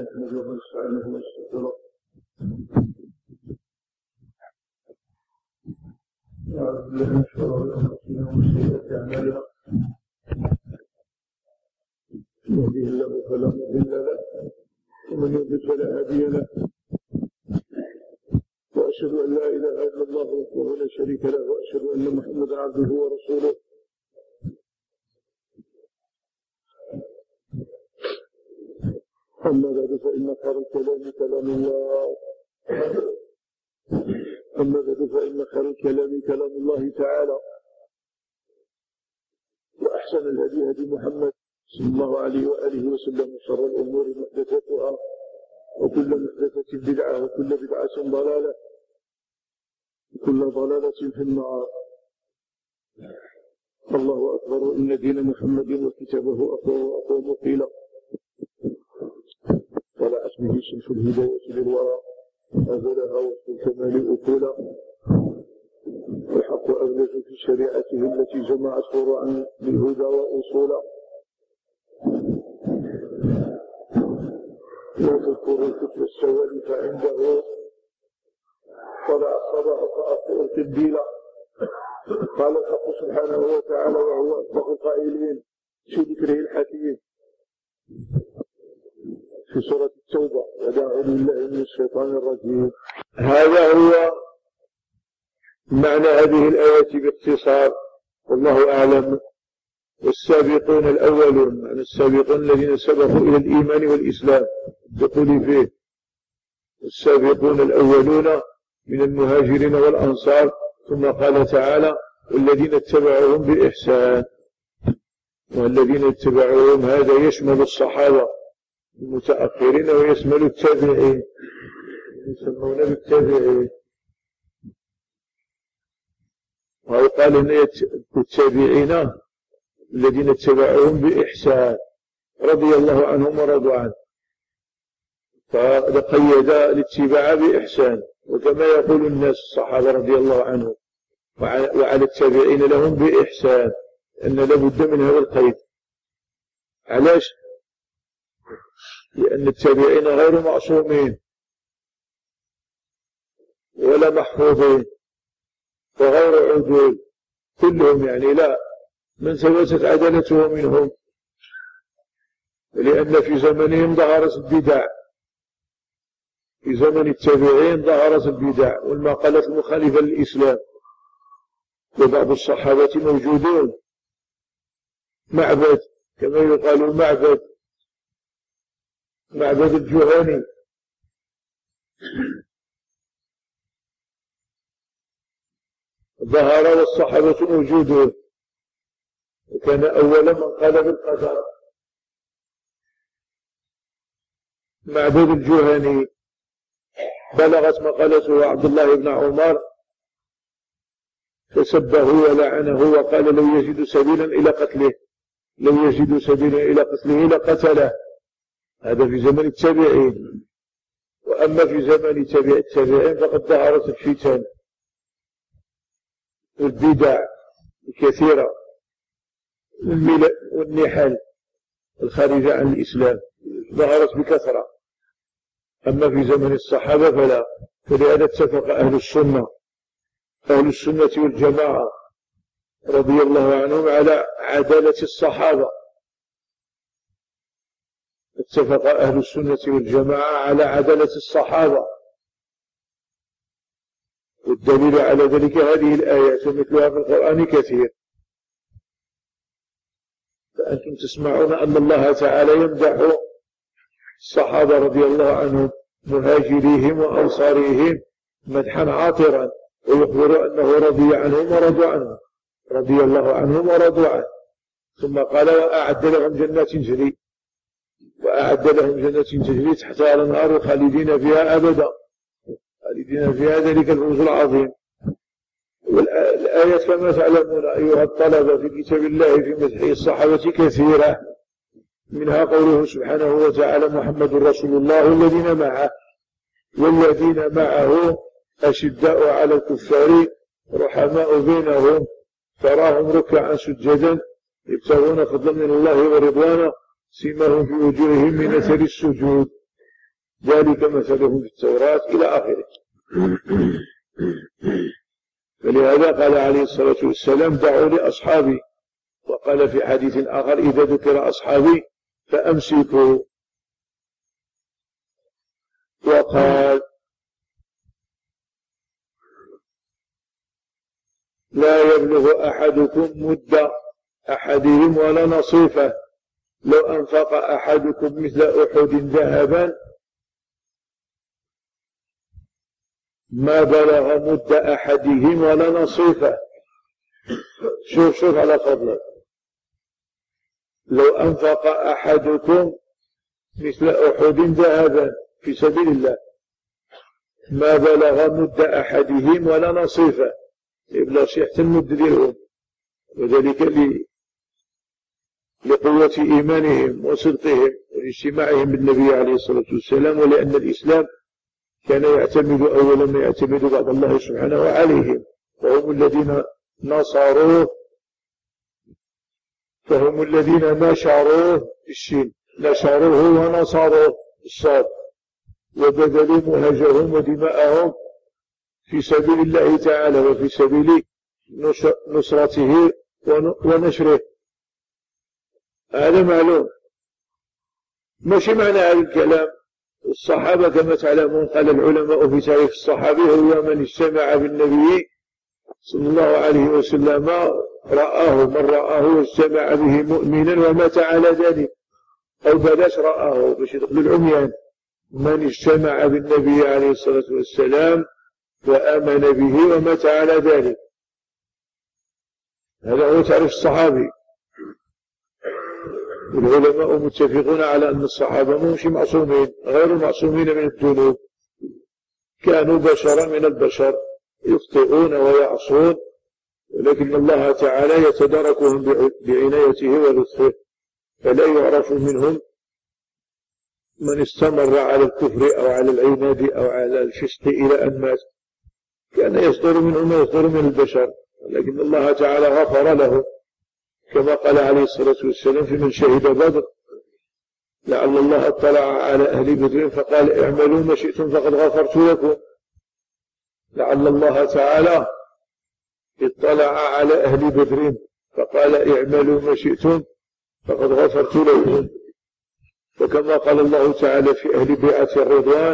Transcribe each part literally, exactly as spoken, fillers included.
نحمده ونستعينه ونستغفره ونعوذ بالله من شرور انفسنا ومن سيئات اعمالنا من يهده الله فلا مضل له ومن يضلل فلا هادي له واشهد ان لا اله الا الله وحده لا شريك له واشهد ان محمدا عبده ورسوله. أما بعد فإن خير الكلام كلام الله أما بعد فإن خير الكلام كلام الله تعالى وأحسن الهدي هدي محمد صلى الله عليه وآله وسلم وشر الأمور محدثاتها وكل محدثة بدعة وكل بدعة ضلالة وكل ضلالة في النار. الله أكبر إن دين محمد وكتابه أقوى وأقوى مقيلا ولا أسمه شمس الهداية للورى أزلها وسط الكمال أكولا والحق أبلج في شريعته التي جمعت فروعا بالهدى وأصولا. لا تذكر الكتب السواد فعنده طلع الصباح فأخطئ التبديلا. قال الحق سبحانه وتعالى وهو أصدق القائلين في ذكره الحكيم في سورة التوبة: وداعوا بالله من الشيطان الرجيم. هذا هو معنى هذه الآية باختصار والله أعلم. والسابقون الأولون معنى السابقون الذين سبقوا إلى الإيمان والإسلام تقول فيه السابقون الأولون من المهاجرين والأنصار. ثم قال تعالى: والذين اتبعوهم بإحسان. والذين اتبعوهم هذا يشمل الصحابة المتأخرين ويشمل التابعين يسمون بالتابعين. وهو قال إن التابعين الذين اتبعوهم بإحسان رضي الله عنهم ورضوا عنه، فقيد الاتباع بإحسان. وكما يقول الناس الصحابة رضي الله عنهم وعلى التابعين لهم بإحسان أن لابد من هذا القيد. علاش؟ لأن التابعين غير معصومين ولا محفوظين وغير عدول كلهم، يعني لا من ثبتت عدالته منهم، لأن في زمنهم ظهرت البدع. في زمن التابعين ظهرت البدع والمقالات المخالفة للإسلام، وبعض الصحابة موجودون معبد كما يقال معبد معبد الجهني ظهر والصحابة موجودون، وكان أول من قال بالقدر معبد الجهني. بلغت مقالته عبد الله بن عمر فسبه ولعنه وقال: لو يجد سبيلا إلى قتله لو يجد سبيلا إلى قتله لقتله. هذا في زمن التابعين. وأما في زمن تابع التابعين فقد ظهرت الفتن والبدع الكثيرة والنحل الخارجة عن الإسلام ظهرت بكثرة. أما في زمن الصحابة فلا. فلهذا اتفق أهل السنة أهل السنة والجماعة رضي الله عنهم على عدالة الصحابة. اتفق أهل السنة والجماعة على عدالة الصحابة، والدليل على ذلك هذه الآيات ومثلها في القرآن كثير. فأنتم تسمعون أن الله تعالى يمدح الصحابة رضي الله عنهم مهاجريهم وأنصاريهم مدحا عاطرا، ويخبر أنه رضي عنهم ورضوا عنه رضي الله عنهم ورضوا عنه. ثم قال: وأعد لهم جنات تجري وأعد لهم جنات تجري تحتها الأنهار خالدين فيها أبدا خالدين فيها ذلك الفوز العظيم. والآيات كما تعلمون أيها الطلبة في كتاب الله في مدح الصحابة كثيرة، منها قوله سبحانه وتعالى: محمد رسول الله والذين معه والذين معه أشداء على الكفار رحماء بينهم تراهم ركعا سجدا يبتغون فضلا من الله ورضوانا سيماهم في وجوههم من أثر السجود. ذلك مثلهم في التوراة إلى آخره. فلهذا قال عليه الصلاة والسلام دعوا لأصحابي، وقال في حديث آخر إذا ذكر أصحابي فأمسكوا. وقال لا يبلغ أحدكم مد أحدهم ولا نصيفه، لو أنفق أحدكم مثل أحد ذهبا ما بلغ مد أحدهم ولا نصيفه. شوف شوف على فضلك، لو أنفق أحدكم مثل أحد ذهبا في سبيل الله ما بلغ مد أحدهم ولا نصيفه، يبلغ شيء حتى المد ديالهم، وذلك لقوة إيمانهم وصدقهم واجتماعهم بالنبي عليه الصلاة والسلام، ولأن الإسلام كان يعتمد أولا ما يعتمد بعد الله سبحانه عليهم، وهم الذين نصروه، فهم الذين نشروه بالشين، نشروه ونصروه بالصاد، وبذلوا مهجهم ودماءهم في سبيل الله تعالى وفي سبيل نصرته ونشره. هذا معلوم. ماشي معنى هذا الكلام الصحابة كما تعلمون قال العلماء في تعريف الصحابي هو من اجتمع بالنبي صلى الله عليه وسلم رآه، من رآه واجتمع به مؤمنا ومات على ذلك، أو بلاش رآه باش يدخل العميان، من اجتمع بالنبي عليه الصلاة والسلام وآمن به ومات على ذلك، هذا هو تعريف الصحابي. والعلماء متفقون على أن الصحابة مش معصومين، غير معصومين من الذنوب، كانوا بشرا من البشر يخطئون ويعصون، ولكن الله تعالى يتداركهم بعنايته ولطفه، فلا يعرف منهم من استمر على الكفر أو على العناد أو على الفسق إلى أن مات، كان يصدر منهم ما يصدر من البشر، لكن الله تعالى غفر له، كما قال عليه الصلاة والسلام في من شهد بدر لعل الله اطلع على أهل بدر فقال اعملوا ما شئتم فقد غفرت لكم. لعل الله تعالى اطلع على أهل بدر فقال اعملوا ما شئتم فقد غفرت لكم. وكما قال الله تعالى في أهل بيعة الرضوان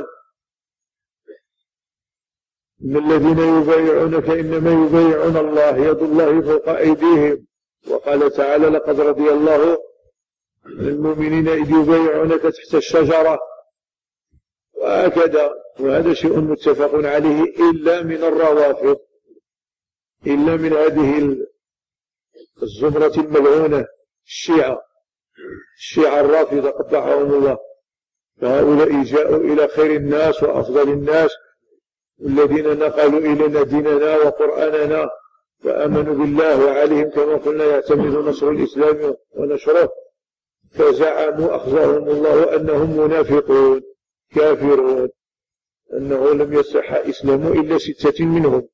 إن الذين يبايعونك إنما يبايعون الله يد الله فوق أيديهم. وقال تعالى لقد رضي الله عن المؤمنين إذ يبايعونك تحت الشجرة، وهكذا. وهذا شيء متفق عليه إلا من الروافض، إلا من هذه الزمرة الملعونة الشيعة، الشيعة الرافضة قبحهم الله، فهؤلاء جاءوا إلى خير الناس وأفضل الناس، والذين نقلوا إلينا ديننا وقرآننا فآمنوا بالله، وعليهم كما قلنا يعتمد نصر الإسلام ونشره، فزعموا أخزاهم الله أنهم منافقون كافرون، أنه لم يصح إسلام إلا ستة منهم،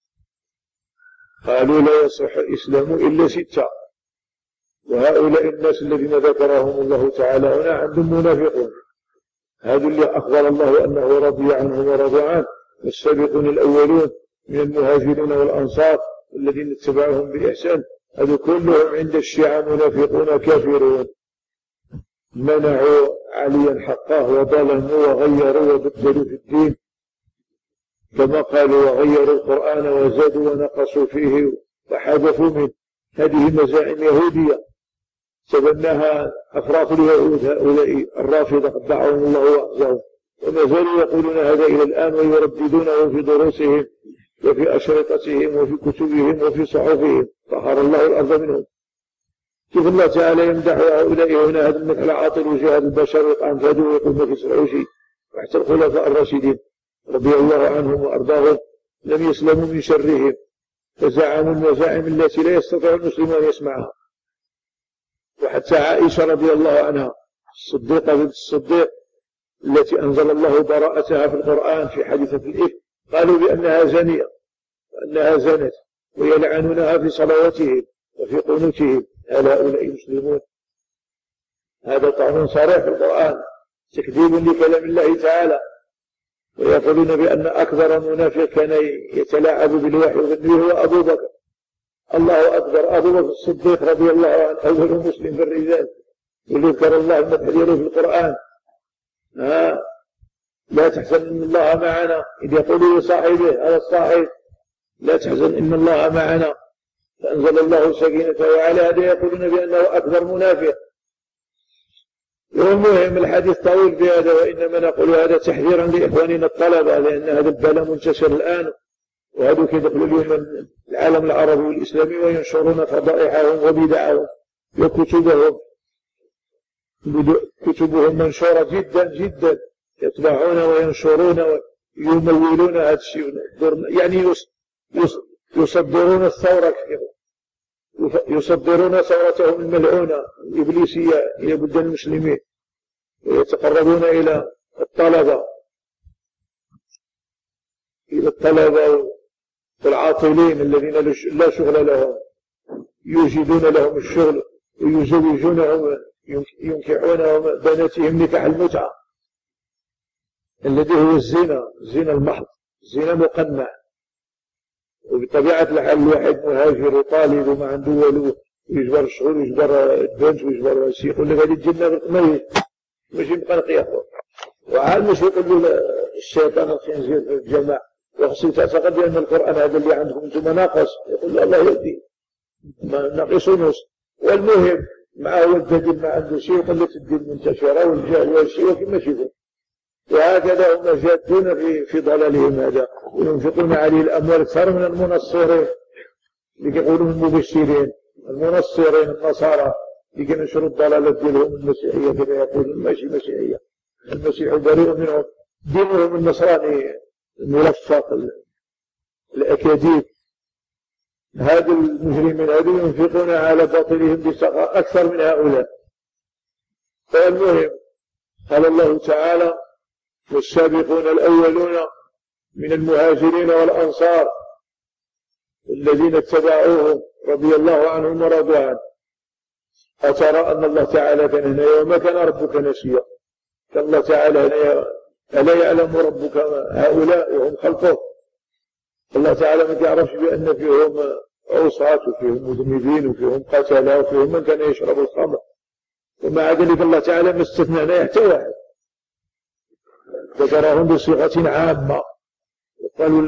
قالوا لا يصح الإسلام إلا ستة. وهؤلاء الناس الذين ذكرهم الله تعالى هنا عندهم منافقون، هذا اللي أخبر الله أنه رضي عنهم ورضوا عنه، والسابقون الأولون من المهاجرين والأنصار الذين اتبعوهم بإحسان، هذا كلهم عند الشيعة منافقون كافرون، منعوا عليا حقه وظلموا وغيروا وبدلوا في الدين، كما قالوا وغيروا القرآن وزادوا ونقصوا فيه وحذفوا منه. هذه مزاعم يهودية تبناها أفراط اليهود، هؤلاء الرافضة قبحهم الله وأخزاهم، وما زالوا يقولون هذا إلى الآن ويرددونه في دروسهم وفي أشرطتهم وفي كتبهم وفي صحفهم، طهر الله الأرض منهم. كيف الله تعالى يمدح هؤلاء هنا هذا المثل عاطل وجهاد البشر ويقعن فهدوا ويقول ما في سعوشي، وحتى الخلفاء الراشدين رضي الله عنهم وأرضاهم لم يسلموا من شرهم، فزعموا المزاعم التي لا يستطيع المسلم أن يسمعها. وحتى عائشة رضي الله عنها الصديقة بنت الصديق التي أنزل الله براءتها في القرآن في حادثة الإفك، قالوا بأنها زانية وأنها زنت، ويلعنونها في صلواتهم وفي قنوتهم. هل هؤلاء مسلمون؟ هذا طعن صريح في القرآن، تكذيب لكلام الله تعالى، ويقولون بأن أكبر منافق كان يتلاعب بالوحي ويظنه هو أبو بكر. الله أكبر، أبو بكر الصديق رضي الله عنه أول مسلم في الرجال، ويذكر الله المدح دياله في القرآن. ها لا تحزن إن الله معنا، إذ يقول لصاحبه هذا الصاحب لا تحزن إن الله معنا، فأنزل الله سكينته، وعلى هذا يقولون بأنه أكبر منافق. والمهم الحديث طويل بهذا، وإنما نقول هذا تحذيرا لإخواننا الطلبة، لأن هذا البلاء منتشر الآن، وهذوك يدخلوا اليوم العالم العربي والإسلامي وينشرون فضائحهم وبدعهم وكتبهم. كتبهم منشورة جدا جدا، يطبعون وينشرون ويمولون هذا الشيء، يعني يصدرون الثورة، يصدرون ثورتهم الملعونة الإبليسية إلى بلدان المسلمين، ويتقربون إلى الطلبة إلى الطلبة والعاطلين الذين لا شغل لهم، يوجدون لهم الشغل ويزوجونهم، ينكحونهم بناتهم نكاح المتعة الذي هو الزنا، الزنا المحض، الزنا مقنع. وبطبيعة الحال الواحد مهاجر وطالب وما عنده والو، ويجبر الشغل ويجبر البنت ويجبر الشيء، يقول لك هذه الجنة بالميت ماشي مقنق يا أخوة. وعاد مش يقول له الشيطان الخنزير في الجماعة وخصي تعتقد بأن القرآن هذا اللي عندكم أنتم ناقص، يقول له الله يهدي ناقص ونص. والمهم معه الدليل ما عنده شيء، وقلة الدين منتشرة والجهل والشيء وكما شيء. وهكذا هم جادون في في ضلالهم هذا، وينفقون عليه الأموال أكثر من المنصرين اللي يقولون المبشرين، المنصرين النصارى اللي ينشروا الضلالات ديالهم المسيحية كما يقولون، ماشي مسيحية، المسيح بريء منهم، دينهم النصراني الملفق الأكاذيب. هذا المجرمين هذو ينفقون على باطلهم بسخاء أكثر من هؤلاء. فالمهم قال الله تعالى: والسابقون الأولون من المهاجرين والأنصار الذين اتبعوهم رضي الله عنهم ورضوا عنه. أترى أن الله تعالى كان هنا يوم كان ربك نسيا، كان الله تعالى هنا ألا يعلم ربك هؤلاء وهم خلقه؟ الله تعالى ما يعرفش بأن فيهم عصاة وفيهم مذنبين وفيهم قتلة وفيهم من كان يشرب الخمر، ومع ذلك الله تعالى ما استثنانا حتى واحد، ذكرهم بصيغة عامة. قالوا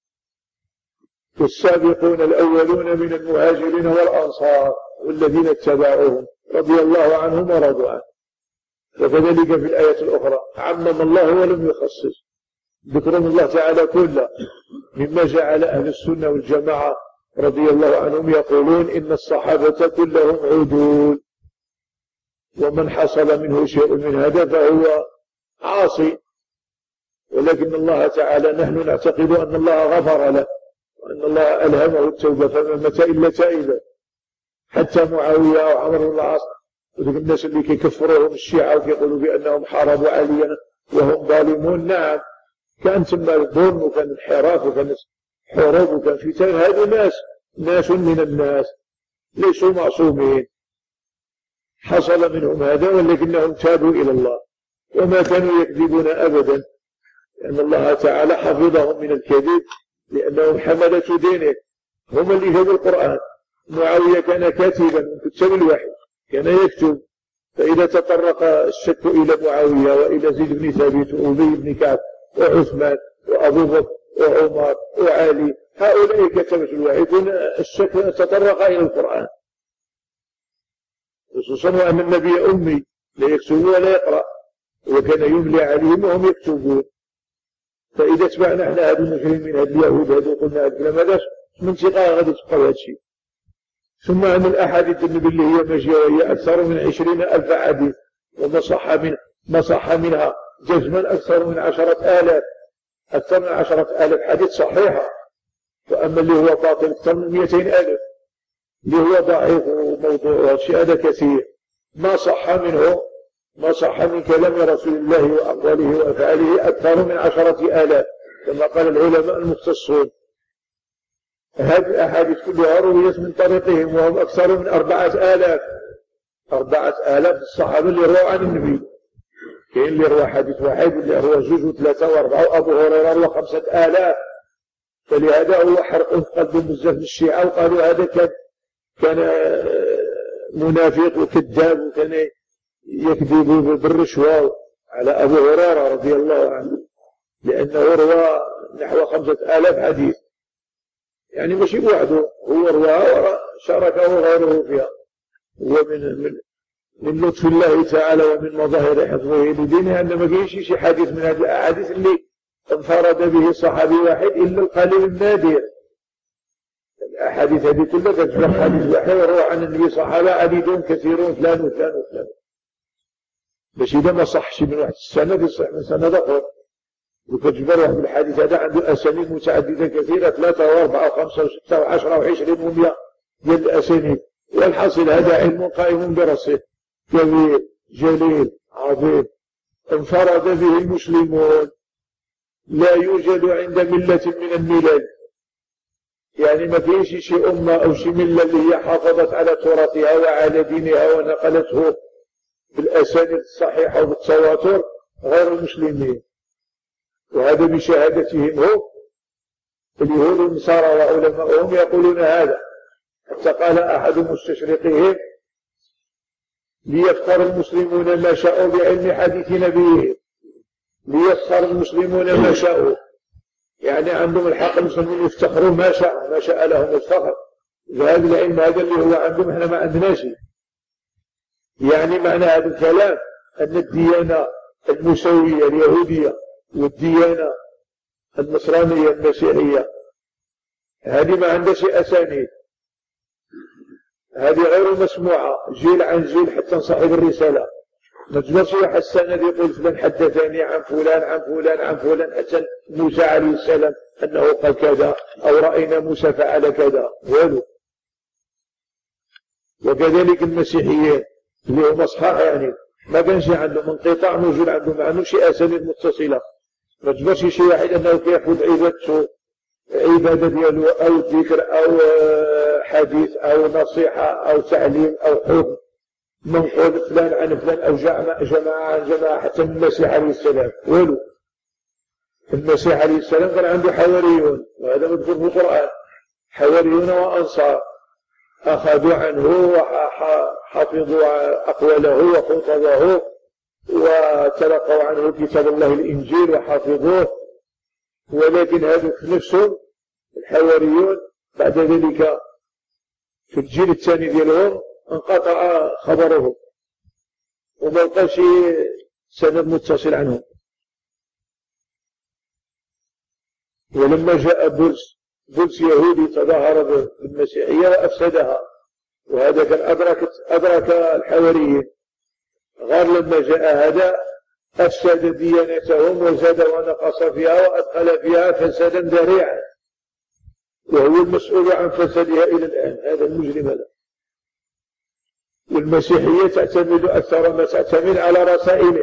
والسابقون الأولون من المهاجرين والأنصار والذين اتبعوهم رضي الله عنهم ورضوا عنه. وكذلك في الآية الأخرى عمم الله ولم يخصص، ذكرهم الله تعالى كله، مما جعل أهل السنة والجماعة رضي الله عنهم يقولون إن الصحابة كلهم عدول، ومن حصل منه شيء من هذا فهو عاصي. ولكن الله تعالى نحن نعتقد أن الله غفر له وأن الله ألهمه التوبة، فما متى إلا تائبا. حتى معاوية وعمر بن العاص وذلك الناس اللي كيكفروهم الشيعة وكيقولوا بأنهم حاربوا عليا وهم ظالمون، نعم كان ثم الظلم وكان انحراف وكان حروب وكان فتن، هذو ناس ناس من الناس ليسوا معصومين، حصل منهم هذا، ولكنهم تابوا إلى الله وما كانوا يكذبون أبدا، لأن الله تعالى حفظهم من الكذب لأنهم حملة دينه، هم اللي جابوا القرآن. معاوية كان كاتبا من كتاب الوحي، كان يكتب، فإذا تطرق الشك إلى معاوية وإلى زيد بن ثابت وأبي بن كعب وعثمان وأبو بكر وعمر وعلي، هؤلاء كتبوا الوحي، يكون الشك تطرق إلى القرآن، خصوصا وأن النبي أمي لا يكتب ولا يقرأ، وكان يملي عليهم وهم يكتبون. فإذا تبعنا احنا هذه المجرمين هذه اليهود هذه قلنا هذا الكلام هذا من ثقة غادي تبقى هذا الشيء. ثم أن الأحاديث النبي اللي هي ماشية وهي أكثر من عشرين ألف حديث، وما صح من ما صح منها جزما أكثر من عشرة آلاف، أكثر من عشرة آلاف حديث صحيحة. وأما اللي هو باطل أكثر من مئتين ألف، اللي هو ضعيف وموضوع وأشياء هذا كثير. ما صح منه ما صح من كلام رسول الله وأقواله وأفعاله أكثر من عشرة آلاف كما قال العلماء المختصون. هذه الأحاديث كلها رويت من طريقهم وهم أكثر من أربعة آلاف، أربعة آلاف الصحابة اللي رووا عن النبي. كاين اللي روى حديث واحد واللي روى جوج وثلاثة وأربعة، وأبو هريرة روى خمسة آلاف. فلهذا هو حرق في قلبهم بزاف من الشيعة، وقالوا هذا كان كان منافق وكذاب وكان يكذب بالرشوة على أبو هريرة رضي الله عنه، لأنه روى نحو خمسة آلاف حديث، يعني ماشي بوحده، هو رواها وشاركه غيره فيها. هو من من من لطف الله تعالى ومن مظاهر حفظه لدينه أن ما كاينش شي حديث من هذه الأحاديث اللي انفرد به صحابي واحد إلا القليل النادر. الأحاديث هذه كلها تجمع حديث واحد وروى عن النبي صحابة عديدون كثيرون فلان وفلان وفلان، باش إذا ما صحش من واحد السند يصح من سند آخر. وكتجبر واحد الحديث هذا عنده أسانيد متعددة كثيرة، ثلاثة وأربعة وخمسة وستة وعشرة وعشرين ومئة ديال الأسانيد. والحاصل هذا علم قائم برأسه كبير جليل عظيم انفرد به المسلمون، لا يوجد عند ملة من الملل، يعني ما فيش شي أمة أو شي ملة اللي هي حافظت على تراثها وعلى دينها ونقلته بالأسانيد الصحيحة وبالتواتر غير المسلمين. وهذا بشهادتهم هم اليهود والنصارى وعلماءهم يقولون هذا. حتى قال أحد مستشرقهم: ليفخر المسلمون ما شاءوا بعلم حديث نبيهم، ليفخر المسلمون ما شاءوا، يعني عندهم الحق المسلمين يفتخروا ما شاء ما شاء لهم الفخر. هذا العلم هذا اللي هو عندهم احنا ما عندناش. يعني معنى هذا الكلام أن الديانة المسوية اليهودية والديانة النصرانية المسيحية هذه ما عندهاش أسانيد، هذه غير مسموعة جيل عن جيل حتى صاحب الرسالة ما تجبرش واحد السند يقول فلان حدثني عن فلان عن فلان عن فلان حتى موسى عليه السلام أنه قال كذا أو رأينا موسى فعل كذا والو. وكذلك المسيحيين اللي هم أصحاح يعني ما كانش عندهم انقطاع موجود عندهم، ما عندهم شي أسانيد متصلة. ما تجبرش شي واحد أنه كيأخذ عبادته عبادة ديالو أو ذكر أو حديث أو نصيحة أو تعليم أو حكم منقول فلان عن فلان أو جماعة عن جماعة حتى من المسيح عليه السلام والو. المسيح عليه السلام كان عنده حواريون، وهذا مذكور في القرآن، حواريون وأنصار أخذوا عنه وحفظوا أقواله وخطبه وتلقوا عنه كتاب الله الإنجيل وحفظوه. ولكن هذوك نفسهم الحواريون بعد ذلك في الجيل الثاني ديالهم انقطع خبرهم وما بقاش سند متصل عنهم. ولما جاء بولس بولس يهودي تظاهر بالمسيحية وأفسدها، وهذا كان أدرك أدرك الحواريين، غير لما جاء هذا أفسد ديانتهم وزاد ونقص فيها وأدخل فيها فسادا ذريعا، وهو المسؤول عن فسادها إلى الآن، هذا المجرم هذا. والمسيحية تعتمد أكثر ما تعتمد على رسائله،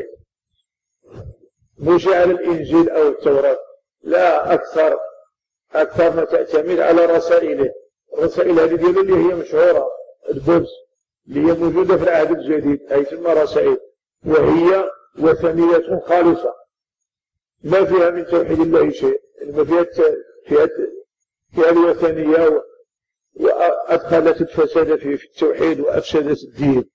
مش على الإنجيل أو التوراة، لا أكثر أكثر ما تعتمد على رسائله. الرسائل هذه ديالو اللي هي مشهورة البولس اللي هي موجودة في العهد الجديد أي تسمى رسائل، وهي وثنية خالصة ما فيها من توحيد الله شيء، ما فيها فيها فيها الوثنية وأدخلت الفساد في التوحيد وأفسدت الدين.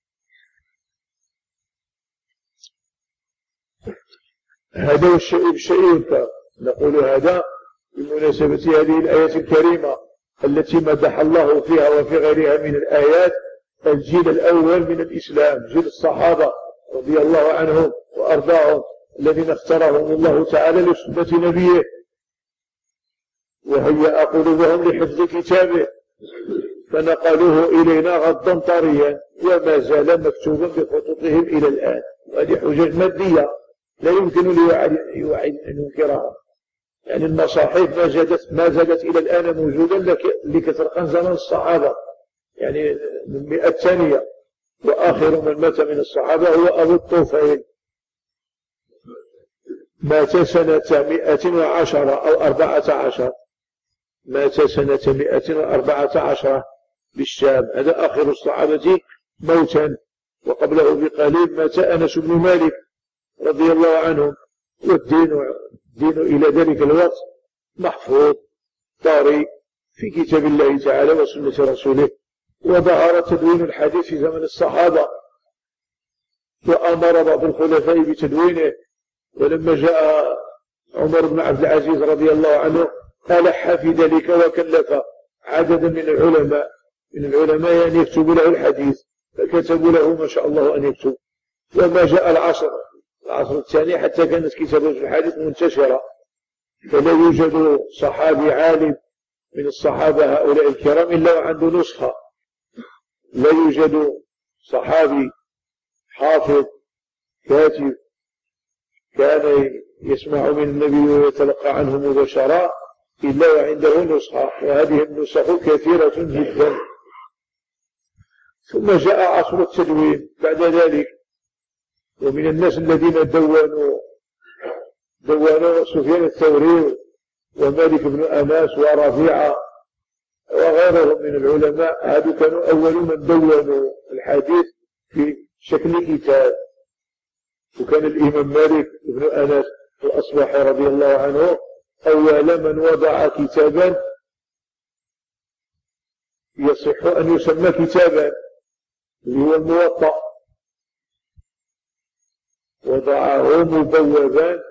هذا هو الشيء بالشيء يذكر. نقول هذا بمناسبة هذه الآية الكريمة التي مدح الله فيها وفي غيرها من الآيات الجيل الأول من الإسلام، جيل الصحابة رضي الله عنهم وأرضاهم الذين اختارهم الله تعالى لسنة نبيه وهيأ قلوبهم لحفظ كتابه فنقلوه إلينا غضا طريا وما زال مكتوبا بخطوطهم إلى الآن. وهذه حجج مادية لا يمكن لواحد أن ينكرها، يعني المصاحف ما زادت ما زالت إلى الآن موجودة لكثر زمن الصحابة، يعني من مئة ثانية. وآخر من مات من الصحابة هو أبو الطفيل، مات سنة مئة وعشرة أو أربعة عشر، مات سنة مئة وأربعة عشر بالشام، هذا آخر الصحابة موتا. وقبله بقليل مات أنس بن مالك رضي الله عنهم، والدين الدين إلى ذلك الوقت محفوظ طاري في كتاب الله تعالى وسنة رسوله. وظهر تدوين الحديث في زمن الصحابة، وأمر بعض الخلفاء بتدوينه، ولما جاء عمر بن عبد العزيز رضي الله عنه ألح في ذلك وكلف عددا من العلماء من العلماء أن يكتبوا له الحديث، فكتبوا له ما شاء الله أن يكتب. وما جاء العصر العصر الثاني حتى كانت كتابة الحديث منتشرة، فلا يوجد صحابي عالم من الصحابة هؤلاء الكرام إلا وعنده نسخة. لا يوجد صحابي حافظ كاتب كان يسمع من النبي ويتلقى عنه مباشرة إلا وعنده نسخة، وهذه النسخ كثيرة جدا. ثم جاء عصر التدوين بعد ذلك، ومن الناس الذين دونوا دونوا سفيان الثوري ومالك بن أنس ورفيعة وغيرهم من العلماء، هذو كانوا أول من دونوا الحديث في شكل كتاب. وكان الإمام مالك بن أنس الأصبحي رضي الله عنه أول من وضع كتابا يصح أن يسمى كتابا، اللي هو الموطأ، وضعه مبوبا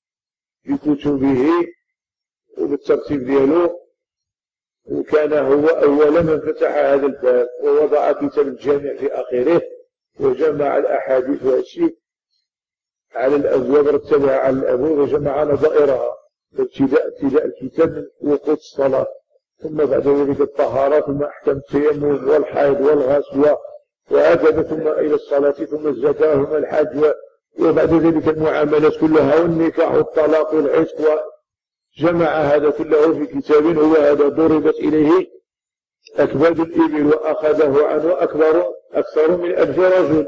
بكتبه وبالترتيب دياله، وكان هو أول من فتح هذا الباب ووضع كتاب الجامع في آخره، وجمع الأحاديث والشيء على الأبواب، رتبها على الأبواب وجمع نظائرها، ابتداء ابتداء الكتاب من وقوت الصلاة، ثم بعد ذلك الطهارة، ثم أحكام التيمم والحيض والغسل، وهكذا ثم إلى الصلاة، ثم الزكاة، ثم الحج، وبعد ذلك المعاملات كلها والنكاح والطلاق والعتق، جمع هذا كله في كتاب هو هذا ضربت إليه أكباد الإبل وأخذه عنه أكبر أكثر من ألف رجل.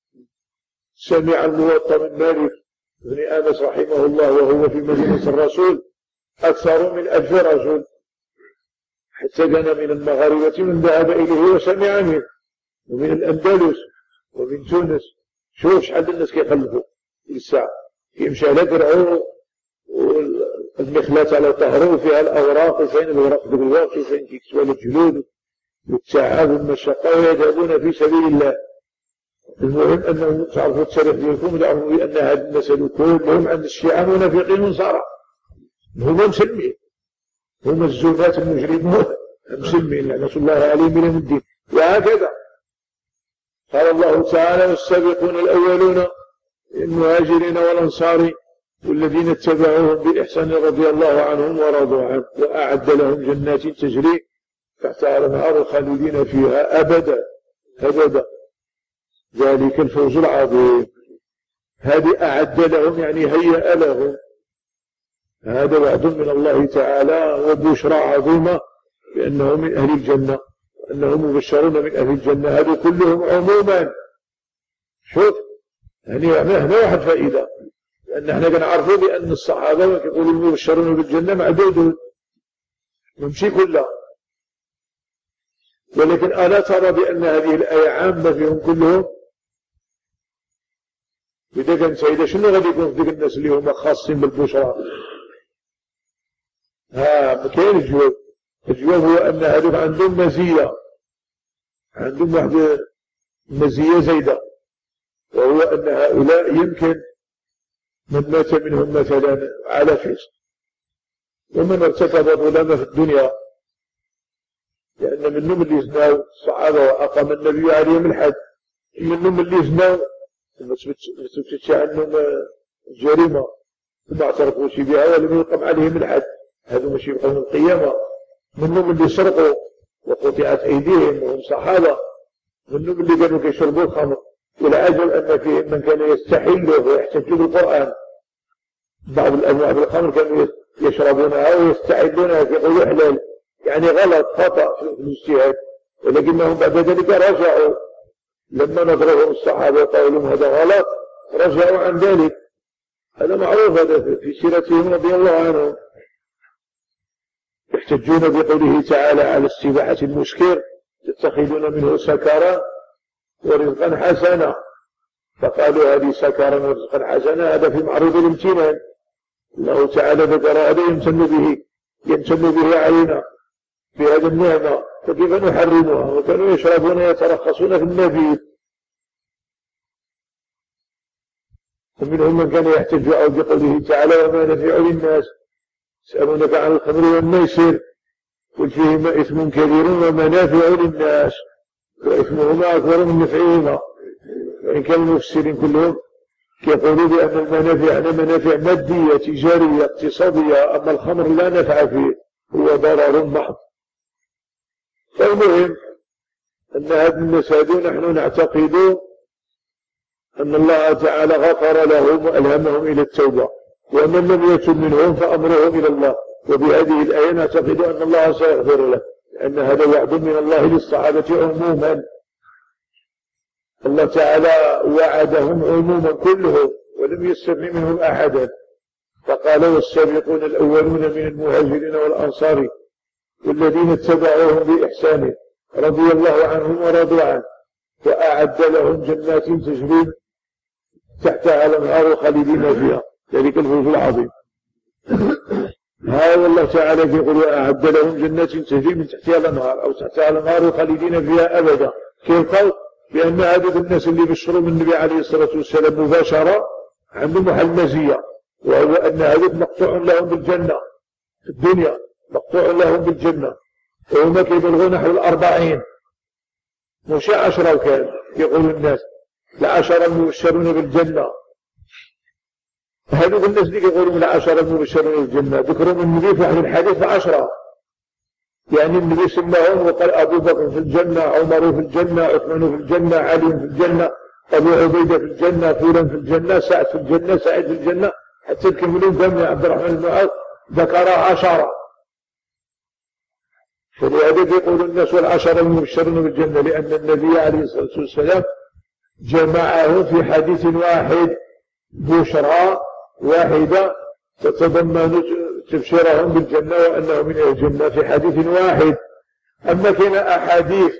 سمع الموطأ من مالك بن أنس رحمه الله وهو في مدينة الرسول أكثر من ألف رجل، حتى كان من المغاربة من ذهب إليه وسمع منه، ومن الأندلس ومن تونس. شوف شحال الناس كيخلفوا في الساعة، يمشي على درعه والمخلات على ظهره فيها الأوراق، وفين الورق بالورق، وفين كيكتبوا على الجلود، والتعب والمشقة، ويذهبون في سبيل الله. المهم أنه تعرفوا التاريخ ديالكم ودعوا بأن هذا الناس كلهم عند الشيعة منافقين منصارى، هم مسلمين، هم الزوفات المجرمون مسلمين لعنة الله عليهم إلى الدين. وهكذا قال الله تعالى: والسابقون الأولون المهاجرين والأنصار والذين اتبعوهم بالإحسان رضي الله عنهم ورضوا عنه وأعد لهم جنات تجري تحتها الأنهار خالدين فيها أبدا أبدا، ذلك الفوز العظيم. هذه أعد لهم يعني هيأ لهم، هذا وعد من الله تعالى وبشرى عظيمة بأنهم من أهل الجنة، أنهم مبشرون من أهل الجنة. هذا كلهم عموما. شوف يعني هنا واحد فائدة، لأن احنا كنعرفوا بأن الصحابة يقولوا المبشرون بالجنة معدودون، نمشي كلها، ولكن ألا ترى بأن هذه الآية عامة فيهم كلهم؟ إذا كان سيدة شنو غادي يكون في ذلك الناس اللي هم خاصين بالبشرى؟ ها كاين الجواب. الجواب هو أن هذول عندهم مزية، عندهم واحدة مزية زايدة، وهو أن هؤلاء يمكن من مات منهم مثلا على فسق، ومن ارتكب ظلما في الدنيا، لأن منهم اللي زناوا الصحابة وأقام النبي عليهم الحد، منهم اللي زناوا ما تثبتش عنهم جريمة ثم اعترفوش بها ولم يقم عليهم الحد، هذا ماشي يوم القيامة. منهم اللي سرقوا وقطعت أيديهم وهم صحابة، منهم اللي كانوا كيشربوا الخمر، والعجب أن فيهم من كان يستحله ويحتج بالقرآن. بعض الأنواع بالخمر كانوا يشربونها ويستحلونها في قول حلال، يعني غلط خطأ في الاجتهاد، ولكنهم بعد ذلك رجعوا لما نظرهم الصحابة وقالوا لهم هذا غلط، رجعوا عن ذلك. هذا معروف، هذا في سيرتهم رضي الله عنهم. يحتجون بقوله تعالى على استباحة المسكر: تتخذون منه سكرا ورزقا حسنا. فقالوا هذه سكرا ورزقا حسنا، هذا في معروض الامتنان. الله تعالى ذكر هذا يمتن به يمتن به علينا بهذه النعمة، فكيف نحرمها؟ وكانوا يشربون يترخصون في النبيذ. ومنهم من كان يحتج أو بقوله تعالى وما نفع للناس يسألونك عن الخمر والميسر قل فيهما إثم كبير ومنافع للناس وإثمهما أكبر من نفعهما. وإن كان المفسرين كلهم يقولون بأن المنافع هي منافع مادية تجارية اقتصادية، أما الخمر لا نفع فيه، هو ضرر محض. فالمهم أن هذا المساد نحن نعتقد أن الله تعالى غفر لهم وألهمهم إلى التوبة، ومن لم يتب منهم فأمره إلى الله. وبهذه الآية نعتقد أن الله سيغفر له، لأن هذا وعد من الله للصحابة عموما. الله تعالى وعدهم عموما كلهم ولم يستثني منهم أحدا، فقال والسابقون الأولون من المهاجرين والأنصار والذين اتبعوهم بإحسان رضي الله عنهم ورضوا عنه وأعد لهم جنات تجري تحتها الأنهار خالدين فيها، ذلك الفوز العظيم. هذا الله تعالى يقول وأعد لهم جنات تجري من تحتها الأنهار أو تحتها الأنهار خالدين فيها أبدا. كيف قال؟ بأن هذه الناس اللي بشروا من النبي عليه الصلاة والسلام مباشرة عندهم محل مزية، وهو أن هذا مقطوع لهم بالجنة في الدنيا، مقطوع لهم بالجنة، وهم كيبلغون نحو الأربعين مش عشرة. وكان يقول الناس لعشرة المبشرون بالجنة، هذول الناس اللي يقولون لعشرة المبشرون بالجنة ذكروا من النبي في واحد الحديث بعشرة، يعني النبي سماهم وقال أبو بكر في الجنة، عمر في الجنة، عثمان في الجنة، علي في الجنة، أبو عبيدة في الجنة، فلان في الجنة، سعد في الجنة، سعيد في الجنة، حتى الكملون كم عبد الرحمن بن عوف ذكر عشرة. فلهذا يقول الناس والعشرة المبشرون بالجنة، لأن النبي عليه الصلاة والسلام جمعه في حديث واحد، بشرى واحدة تتضمن تبشيرهم بالجنة وأنهم من الجنة في حديث واحد. أما كان أحاديث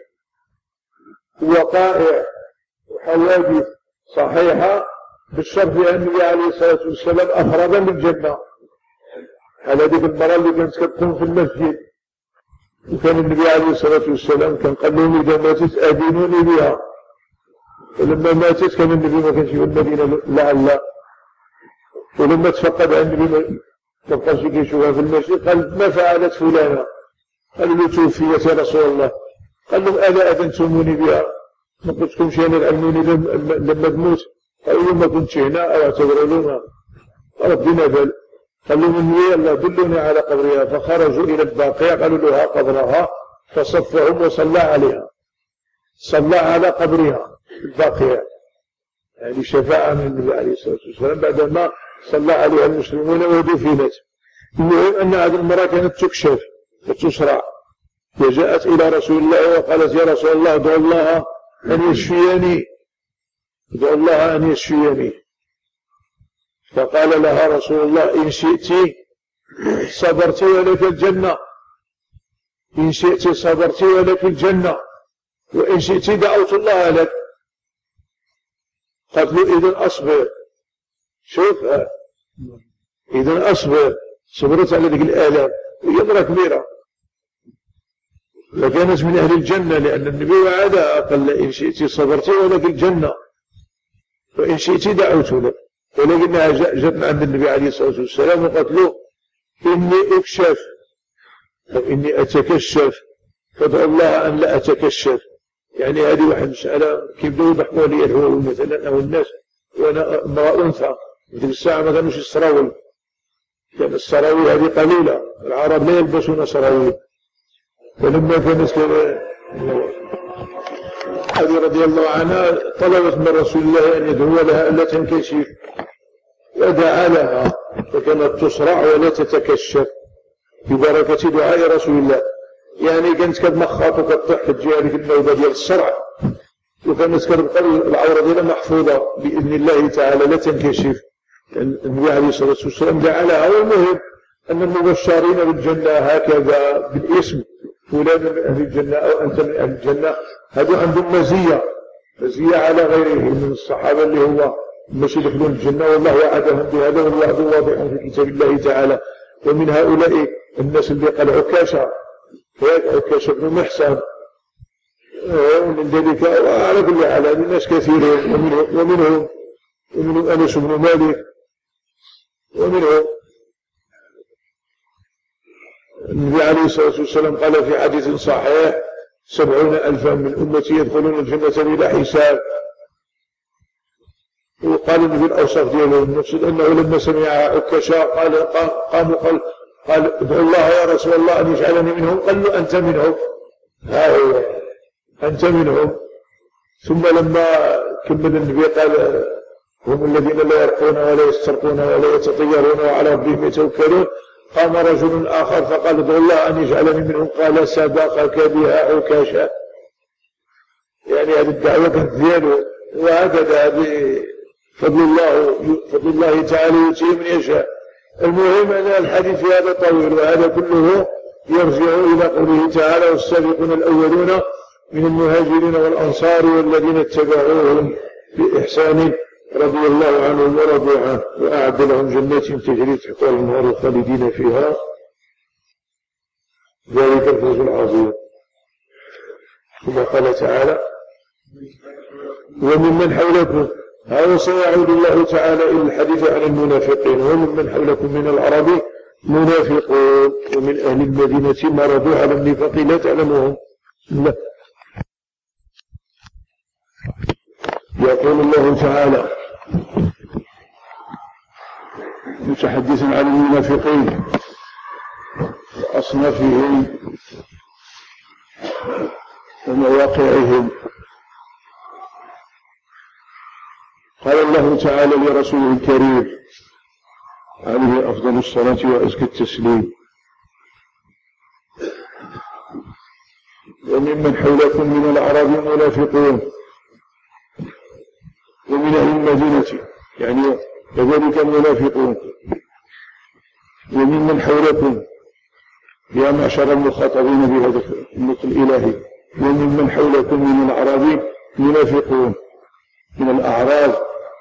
وقائع وحوادث صحيحة بالشرط بأن النبي عليه الصلاة والسلام أفرد بالجنة. على ذلك المرة اللي كانت تكون في المسجد وكان النبي عليه الصلاة والسلام كان قال لهم إذا ماتت أدينوني بها، ولما ماتت كان النبي ما كانش في المدينة لعل، ولما تفقد عن النبي ما بقاش يشوفها في المسجد قال ما فعلت فلانة؟ قالوا له توفيت يا رسول الله. قال لهم ألا أذنتموني بها؟ ما قلتكمش أنا العلموني لما تموت؟ قالوا ما كنتش هنا أو اعتبروا لنا ربنا بل. قال لهم إني الله دلوني على قبرها، فخرجوا إلى الباقيع قالوا لها قبرها فصفهم وصلى عليها، صلى على قبرها الباقيع، يعني شفاعة من النبي عليه الصلاة والسلام بعدما صلى عليها المسلمون ودفنت. المهم أن هذه المرأة كانت تكشف وتسرع، وجاءت إلى رسول الله وقالت يا رسول الله ادعو الله أن يشفيني، ادعو الله أن يشفيني. فقال لها رسول الله إن شئت صبرت ولك الجنة، إن شئت صبرت ولك الجنة، وإن شئت دعوت الله لك. قالت له إذن أصبر. شوف إذن أصبر، صبرت على ذلك الآلام، وهي امرأة كبيرة فكانت من أهل الجنة، لأن النبي وعدها قال إن شئت صبرت ولك الجنة وإن شئت دعوت لك. ولكنها جاءت عند النبي عليه الصلاة والسلام وقالت له إني أكشف أو إني أتكشف، فادعو الله أن لا أتكشف. يعني هذه واحد مسألة كيف بدأوا يضحكوا لي الهول مثلا أو الناس وأنا امرأة أنثى، في تلك الساعة ما كانوش السراويل، كان السراويل هذه قليلة، العرب لا يلبسون سراويل. ولما كانت هذه رضي الله عنها طلبت من رسول الله أن يدعو لها ألا تنكشف، ودعا لها فكانت تسرع ولا تتكشف ببركة دعاء رسول الله. يعني كانت كتمخاط وكتطيح في الجهة هذيك النوبة ديال الصرع، وكانت كتبقى العورة ديالها محفوظة بإذن الله تعالى لا تنكشف. النبي عليه الصلاة والسلام دعا لها. والمهم أن المبشرين بالجنة هكذا بالاسم فلان من أهل الجنة أو أنت من أهل الجنة، هذو عندهم مزية مزية على غيره من الصحابة اللي هو مش يدخلون الجنة والله وعدهم بهذا والوعد واضح في كتاب الله تعالى. ومن هؤلاء الناس اللي قال عكاشة عكاشة بن محصن، ومن ذلك وعلى كل حال الناس كثيرون، ومنهم ومنهم ومنهم أنس بن مالك، ومنهم النبي عليه الصلاة والسلام قال في حديث صحيح: سبعون ألفا من أمتي يدخلون الجنة بلا حساب. وقال إن في الأوصاف ديالهم المقصود أنه لما سمع عكاشة قال قام قال قال ادعو الله يا رسول الله أن يجعلني منهم. قال له أنت منهم، ها هو أنت منهم. ثم لما كمل النبي قال: هم الذين لا يرقون ولا يسترقون ولا يتطيرون وعلى ربهم يتوكلون. قام رجل آخر فقال: ادعو الله أن يجعلني منهم. قال: سبقك بها عكاشة. يعني هذه الدعوة كانت دياله، وهكذا بفضل الله فضل الله تعالى يؤتيه من يشاء. المهم أن الحديث في هذا طويل، وهذا كله يرجع إلى قوله تعالى: والسابقون الأولون من المهاجرين والأنصار والذين اتبعوهم بإحسان رضي الله عنهم ورضوا عنه وأعد لهم جنات تجري تحتها الأنهار خالدين فيها، ذلك الفوز العظيم. ثم قال تعالى: وممن حولكم. هذا سيعود الله تعالى إلى الحديث عن المنافقين. وممن حولكم من العرب منافقون ومن أهل المدينة مرضوا على النفاق لا تعلمهم. لا. يقول الله تعالى متحدثا عن المنافقين وأصنافهم ومواقعهم. قال الله تعالى لرسوله الكريم عليه أفضل الصلاة وأزكى التسليم: وممن حولكم من الأعراب منافقون ومن أهل المدينة، يعني كذلك المنافقون. وممن حولكم يا معشر المخاطبين بهذا النطق الإلهي: وممن حولكم من الأعراب منافقون. من الأعراب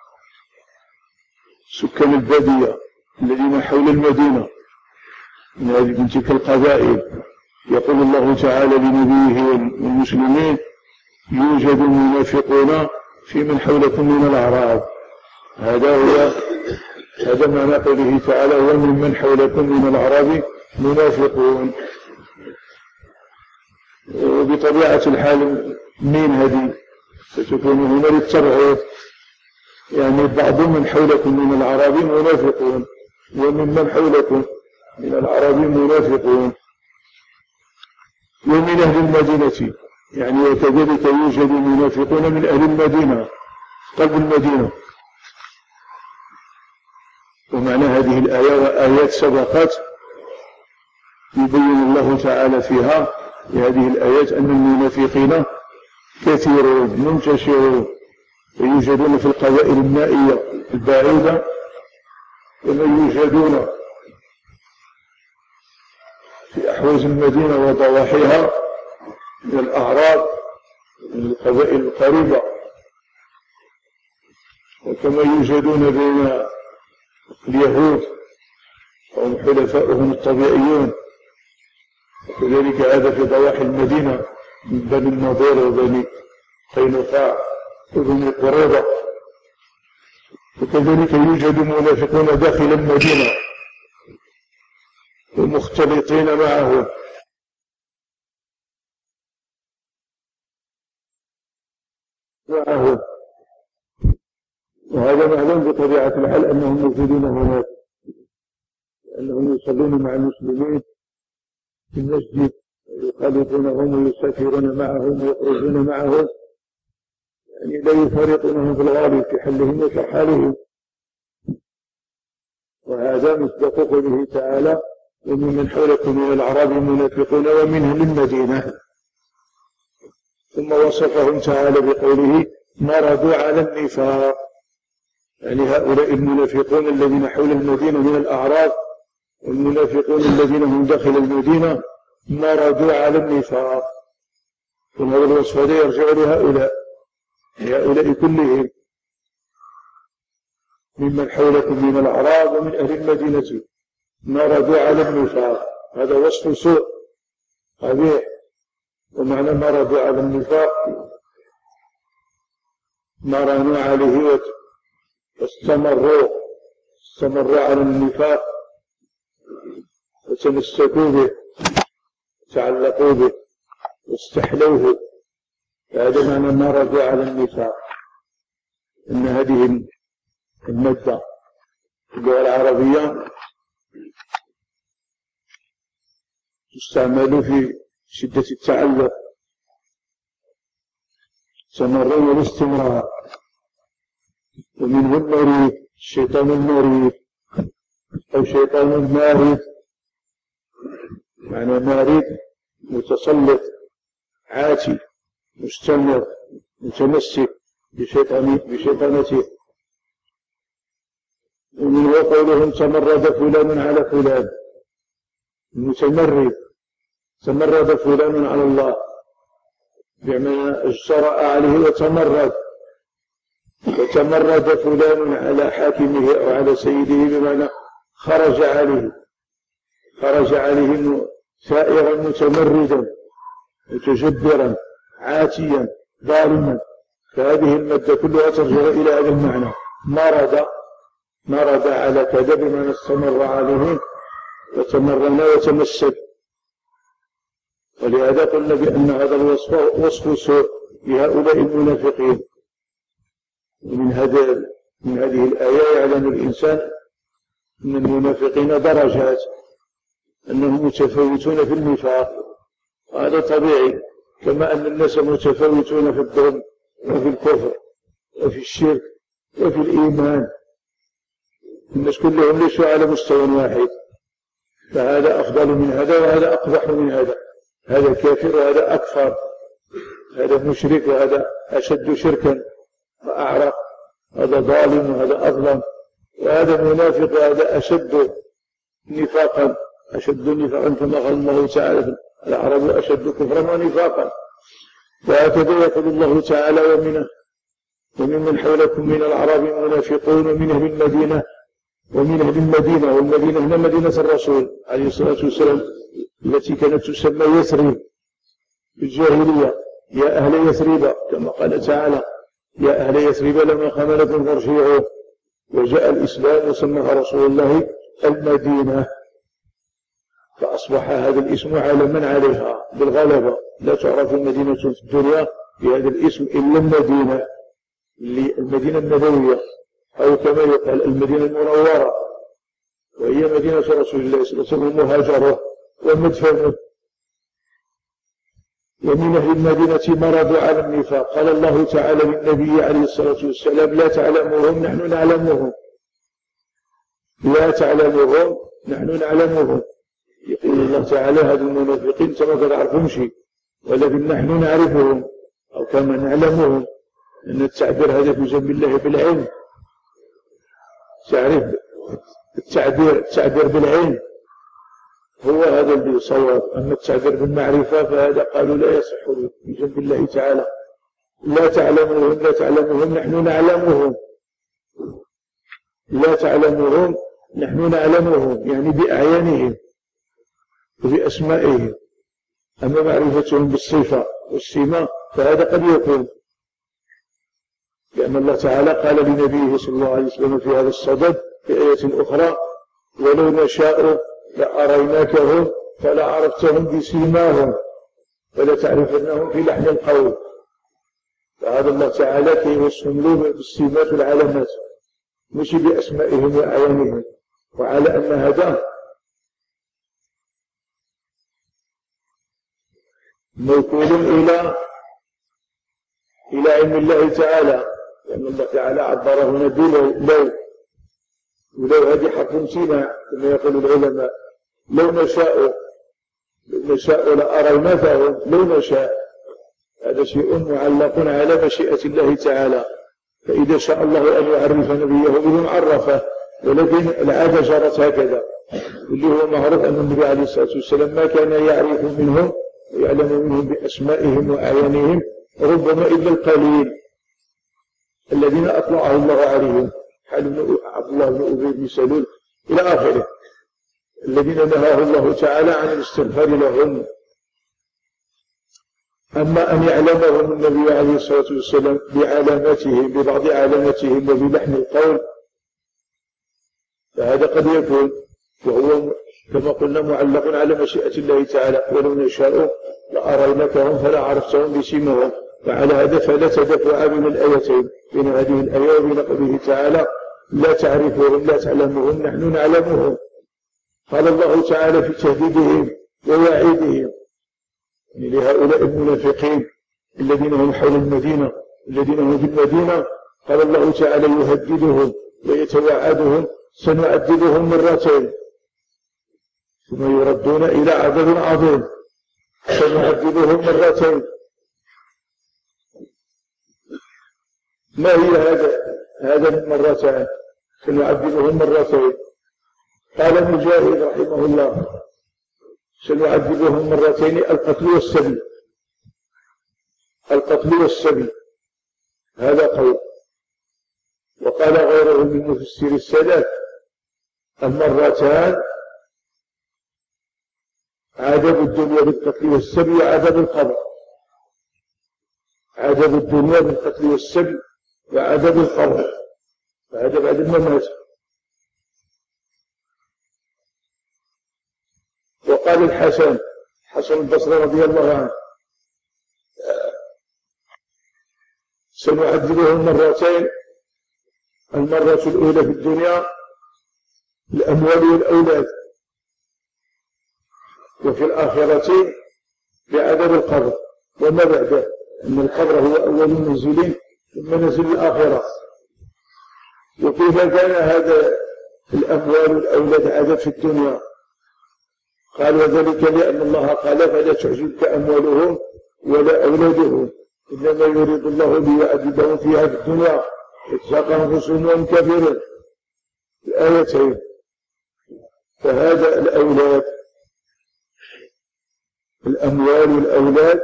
سكان البادية الذين حول المدينة من تلك القبائل. يقول الله تعالى لنبيه والمسلمين: يوجد منافقون في من حولكم من الأعراب. هذا هو هذا معنى قوله تعالى: وممن حولكم من الأعراب منافقون. وبطبيعة الحال من هذه ستكون هنا للتبعيض، يعني بعض من حولكم من الأعراب منافقون وممن حولكم من الأعراب منافقون ومن أهل المدينة، يعني وكذلك يوجد منافقون من أهل المدينة قلب المدينة. ومعنى هذه الآية وآيات سبقت يبين الله تعالى فيها في هذه الآيات أن المنافقين كثيرون منتشرون ويوجدون في القبائل النائية البعيدة، كما يوجدون في أحواز المدينة وضواحيها من الأعراب من القبائل القريبة، وكما يوجدون بين اليهود وهم حلفاؤهم الطبيعيون، وكذلك هذا في ضواحي المدينة من بني النضير وبني قينقاع وبني قريظة. وكذلك يوجد منافقون داخل المدينة ومختلطين معهم. معهم وهذا معلوم بطبيعة الحال أنهم موجودون هناك، لأنهم يصلون مع المسلمين في المسجد ويخالطونهم ويسافرون معهم ويخرجون معهم، يعني لا يفارقونهم في الغالب في حلهم وشحالهم. وهذا مصداق قوله تعالى: وممن حولكم من الأعراب منافقون ومنهم المدينة. ثم وصفهم تعالى بقوله: مرضوا على النفاق، يعني هؤلاء المنافقون الذين حول المدينة من الأعراب والمنافقون الذين هم داخل المدينة مرضوا على النفاق. وهذا الوصف هذا يرجع لهؤلاء لهؤلاء كلهم ممن حولكم من الأعراب ومن أهل المدينة مردوا على النفاق. هذا وصف سوء قبيح. ومعنى مردوا على النفاق مرنوا عليه واستمروا استمروا على النفاق وتمسكوا به وتعلقوا به واستحلوه. هذا معنى مردوا على النفاق. إن هذه المادة في اللغة العربية تستعمل في شدة التعلق، تمرن والاستمرار. ومنه المريد، الشيطان المريد أو شيطان المارد. معنى مارد متسلط عاتي مستمر متمسك بشيطانته. ومنه قولهم تمرد فلان على فلان، المتمرد تمرد فلان على الله بمعنى اجترأ عليه وتمرد. وتمرد فلان على حاكمه أو على سيده بمعنى خرج عليه خرج عليه ثائرا متمردا متجبرا عاتيا ظالما. فهذه المادة كلها ترجع إلى هذا المعنى. مرد مرد على كذا بمعنى استمر عليه وتمرن وتمسك. ولهذا قلنا بأن هذا الوصف وصف سوء لهؤلاء المنافقين. ومن هذا من هذه الآية يعلم الإنسان أن المنافقين درجات، أنهم متفاوتون في النفاق. وهذا طبيعي، كما أن الناس متفاوتون في الظلم وفي الكفر وفي الشرك وفي الإيمان. الناس كلهم ليسوا على مستوى واحد، فهذا أفضل من هذا وهذا أقبح من هذا. هذا كافر وهذا أكفر، هذا مشرك وهذا أشد شركا وأعرق، هذا ظالم وهذا أظلم، وهذا منافق وهذا أشد نفاقا أشد نفاقا كما قال الله تعالى العرب أشد كفرا ونفاقا. وهكذا يقول الله تعالى ومن وممن حولكم من الأعراب منافقون ومن أهل المدينة ومن أهل المدينة. والمدينة هنا مدينة الرسول عليه الصلاة والسلام التي كانت تسمى يثرب في الجاهلية. يا أهل يثرب كما قال تعالى يا أهل يثرب لما خملكم فارجعوا. وجاء الإسلام وسماها رسول الله المدينة، فأصبح هذا الاسم علما عليها بالغلبة. لا تعرف المدينة في الدنيا بهذا الاسم إلا المدينة، المدينة النبوية، أو كما يقال المدينة المنورة، وهي مدينة رسول الله صلى الله عليه وسلم مهاجره ومدفنه. ومن أهل المدينة مرضوا على النفاق. قال الله تعالى للنبي عليه الصلاة والسلام لا تعلمهم نحن نعلمهم. لا تعلمهم نحن نعلمهم. يقول الله تعالى هذا المنافقين انت ما تعرفهمش، ولكن نحن نعرفهم أو كما نعلمهم. أن التعبير هذا في جنب الله بالعلم. تعرف التعبير التعبير بالعلم هو هذا اللي صواب. أما التعبير بالمعرفة فهذا قالوا لا يصح في جنب الله تعالى. لا تعلمهم لا تعلمهم نحن نعلمهم. لا تعلمهم نحن نعلمهم يعني بأعيانهم وبأسمائهم. أما معرفتهم بالصفة والسمة فهذا قد يكون، لأن الله تعالى قال لنبيه صلى الله عليه وسلم في هذا الصدد في آية أخرى ولو نشاء لأريناكهم فلا عرفتهم بسيماهم ولا تعرفنهم في لحن القول. فهذا الله تعالى كي يوصفهم بالسمات والعلامات مش بأسمائهم وأعيانهم. وعلى أن هذا موكول إلى إلى علم الله تعالى، لأن الله تعالى عبره هنا بلو. ولو هذه حرف امتناع كما يقول العلماء. لو نشاء لو نشاء لأريناكهم لو نشاء. هذا شيء معلق على مشيئة الله تعالى، فإذا شاء الله أن يعرف نبيه بهم عرفه. ولكن العادة جرت هكذا، اللي هو معروف أن النبي عليه الصلاة والسلام ما كان يعرف منهم ويعلم منهم بأسمائهم وأعيانهم ربما إلا القليل. الذين أطلعه الله عليهم، حال عبد الله بن أبي بن سلول إلى آخره، الذين نهاه الله تعالى عن الاستغفار لهم. أما أن يعلمهم النبي عليه الصلاة والسلام بعلامتهم، ببعض علامتهم وبلحن القول، فهذا قد يكون، وهو كما قلنا معلق على مشيئة الله تعالى، ولو نشاء لأريناكهم فلا عرفتهم بسيماهم. فعلى هذا فلا تدفع بين الآيتين، بين هذه الآية وبين قوله تعالى لا تعرفهم لا تعلمهم نحن نعلمهم. قال الله تعالى في تهديدهم ووعيدهم يعني لهؤلاء المنافقين الذين هم حول المدينة، الذين هم في المدينة، قال الله تعالى يهددهم ويتوعدهم سنعذبهم مرتين ثم يردون إلى عذاب عظيم. سنعذبهم مرتين، ما هي هذا هذا المرتين؟ سنعذبهم مرتين. قال مجاهد رحمه الله سنعذبهم مرتين القتل والسبي، القتل والسبي هذا قول. وقال غيره من مفسر السلف المرتان عذاب الدنيا بالقتل والسبي وعذاب القبر، عذاب الدنيا بالقتل والسبي وعذاب القبر، فهذا بعد الممات. وقال الحسن حسن البصري رضي الله عنه سنعذبهم مرتين، المرة الأولى في الدنيا الأموال والأولاد، وفي الآخرة بعذاب القبر وما بعده، أن القبر هو أول منزل ثم نزل الآخرة. وكيف كان هذا الأموال والأولاد عذاب في الدنيا؟ قال وذلك لأن الله قال فلا تعجبك أموالهم ولا أولادهم إنما يريد الله ليعذبهم فيها في الدنيا وتزهق أنفسهم وهم كافرون، الآيتين. فهذا الأولاد الأموال والأولاد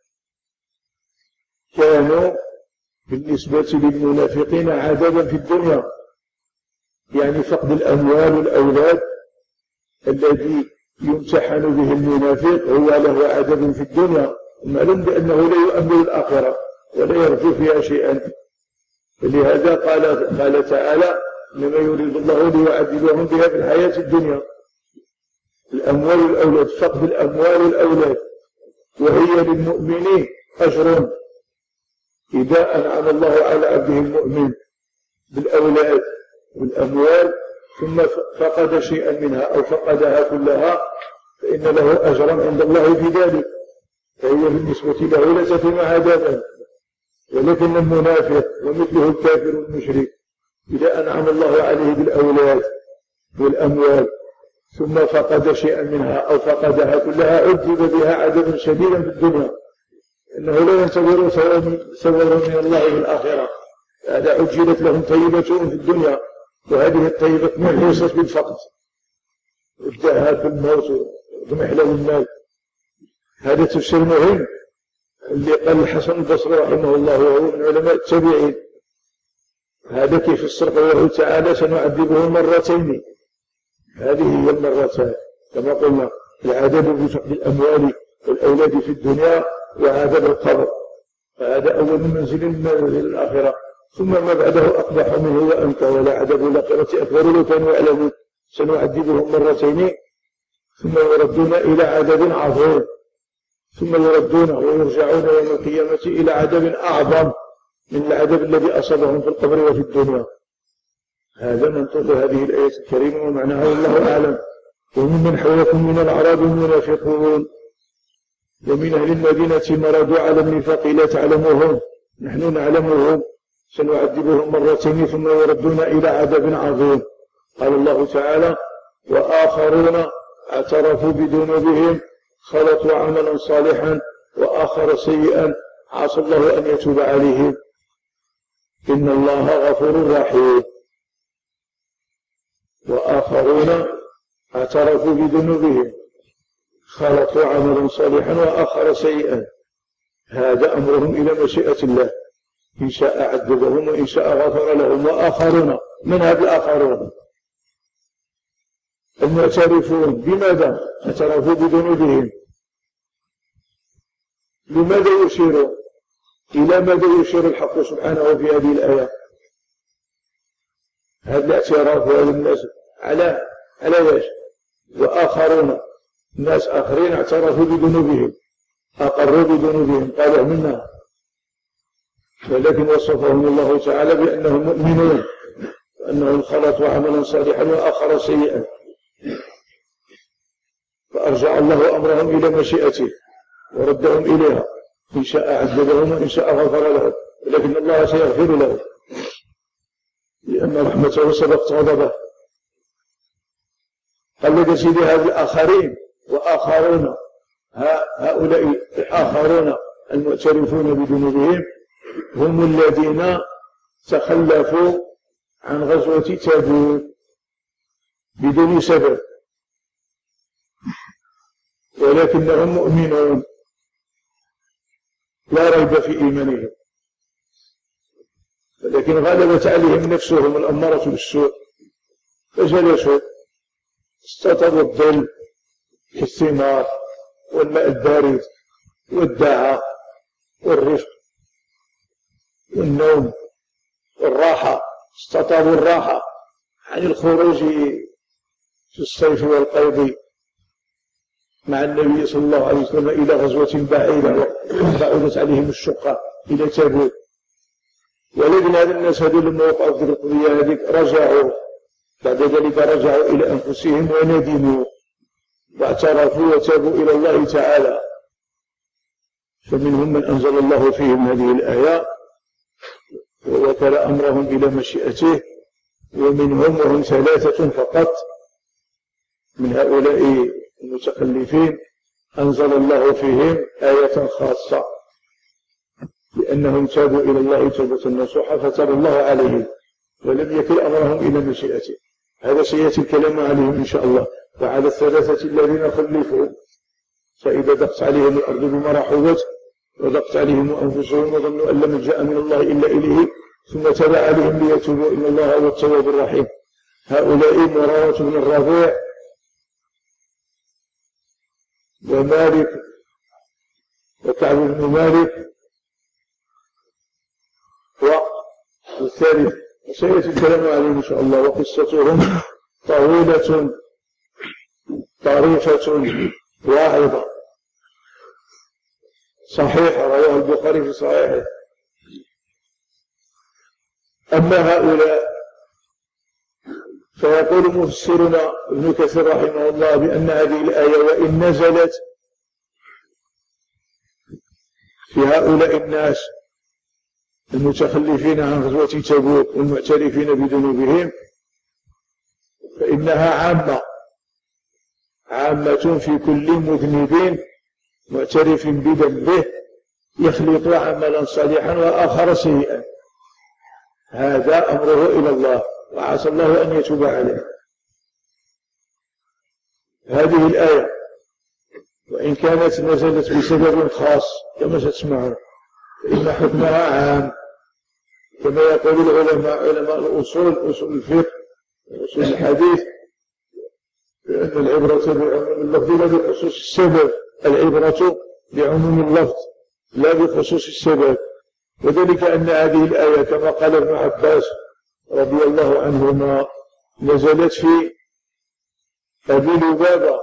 كانوا بالنسبة للمنافقين عذابا في الدنيا، يعني فقد الأموال والأولاد الذي يمتحن به المنافق هو له عذاب في الدنيا، معلوم بأنه لا يؤمن الآخرة ولا يرجو فيها شيئا. فلهذا قال قال تعالى إنما يريد الله ليعذبهم بها في الحياة الدنيا، الأموال والأولاد، فقد الأموال والأولاد. وهي للمؤمنين أجر إذا أنعم الله على عبده المؤمن بالأولاد والأموال ثم فقد شيئا منها أو فقدها كلها فإن له أجرا عند الله في ذلك، فهي بالنسبة له ليست مع عذابا. ولكن المنافق ومثله الكافر المشرك إذا أنعم الله عليه بالأولاد والأموال ثم فقد شيئا منها أو فقدها كلها عذب بها عذابا شديدا في الدنيا، إنه لا ينتظر ثوابا من الله في الآخرة. هذا عجلت لهم طيبتهم في الدنيا، وهذه الطيبة محيصت بالفقد والذهاب بالموت وضمح له المال. هذا تفسير مهم اللي قال الحسن البصري رحمه الله وهو من علماء التابعين. هذا كيف الصرف الله تعالى سنعذبهم مرتين، هذه هي المرتان كما قلنا، العذاب بفقد الأموال والأولاد في الدنيا وعذاب القبر، فهذا أول منزل من منازل الآخرة. ثم ما بعده أقبح منه وأنكى ولا عذاب الآخرة أكبر لو كانوا يعلمون. سنعذبهم مرتين ثم يردون إلى عذاب عظيم، ثم يردون ويرجعون يوم القيامة إلى عذاب أعظم من العذاب الذي أصابهم في القبر وفي الدنيا. هذا منطق هذه الآية الكريمة ومعناها والله أعلم. وممن حولكم من الأعراب المنافقون ومن أهل المدينة مرضوا على النفاق لا تعلمهم نحن نعلمهم سنعذبهم مرتين ثم يردون إلى عذاب عظيم. قال الله تعالى وآخرون اعترفوا بذنوبهم خلطوا عملا صالحا وآخر سيئا عسى الله أن يتوب عليهم إن الله غفور رحيم. وآخرون اعترفوا بذنوبهم خلطوا عملا صالحا وآخر سيئا، هذا أمرهم إلى مشيئة الله. إن شاء عذبهم وإن شاء غفر لهم. وآخرون، من هذا الآخرون؟ المعترفون. بماذا اعترفوا بذنوبهم؟ لماذا يشيرون؟ إلى ماذا يشير الحق سبحانه في هذه الآية؟ هذا الاعتراف وهذا الناس على على ايش؟ وآخرون، ناس آخرين اعترفوا بذنوبهم، أقروا بذنوبهم، قالوا منا، ولكن وصفهم الله تعالى بأنهم مؤمنون، وأنهم خلطوا عملا صالحا وآخر سيئا، فأرجع الله أمرهم إلى مشيئته وردهم إليها، إن شاء عذبهم وإن شاء غفر لهم، ولكن الله سيغفر لهم لأن رحمته سبقت غضبه. قال لك سيدي هذا الآخرين وآخرون، هؤلاء الآخرون المعترفون بذنوبهم هم الذين تخلفوا عن غزوة تبوك بدون سبب، ولكنهم مؤمنون لا ريب في إيمانهم، ولكن غلبت عليهم نفسهم الأمارة بالسوء فجلسوا استطبوا الظل كالثمار والماء البارد والدعاء والرفق والنوم والراحة، استطابوا الراحة عن الخروج في الصيف والقيض مع النبي صلى الله عليه وسلم إلى غزوة بعيدة وبعدت عليهم الشقة إلى تبوك. ولكن هذا الناس هذول لما وقعوا في القضية هذيك رجعوا بعد ذلك رجعوا إلى أنفسهم وندموا واعترفوا وتابوا إلى الله تعالى، فمنهم من أنزل الله فيهم هذه الآية ووكل أمرهم إلى مشيئته، ومنهم وهم ثلاثة فقط من هؤلاء المتخلفين أنزل الله فيهم آية خاصة لأنهم تابوا إلى الله توبة نصوحا فتاب الله عليهم ولم يكل أمرهم إلى مشيئته. هذا سيأتي الكلام عليهم إن شاء الله. وعلى الثلاثة الذين خلفوا فإذا ضقت عليهم الأرض بما رحبت وضقت عليهم أنفسهم وظنوا أن لم جاء من الله إلا إليه ثم تاب عليهم ليتوبوا إن الله هو التواب الرحيم. هؤلاء مرارة بن الربيع ومالك وكعب بن مالك والثالث وسيأتي الكلام عليهم إن شاء الله. وقصتهم طويلة طريفة واعظة صحيحة رواه البخاري في صحيحه. أما هؤلاء فيقول مفسرنا ابن كثير رحمه الله بأن هذه الآية وإن نزلت في هؤلاء الناس المتخلفين عن غزوة تبوك والمعترفين بذنوبهم فإنها عامة عامة في كل مذنب معترف بذنبه يخلط عملا صالحا وآخر سيئا، هذا أمره إلى الله وعسى الله أن يتوب عليه. هذه الآية وإن كانت نزلت بسبب خاص كما ستسمعون فإن حكمها عام كما يقول العلماء علماء الأصول أصول الفقه وأصول الحديث بأن العبرة بعموم اللفظ لا بخصوص السبب، العبرة بعموم اللفظ لا بخصوص السبب. وذلك أن هذه الآية كما قال ابن عباس رضي الله عنهما نزلت في أبي لبابة،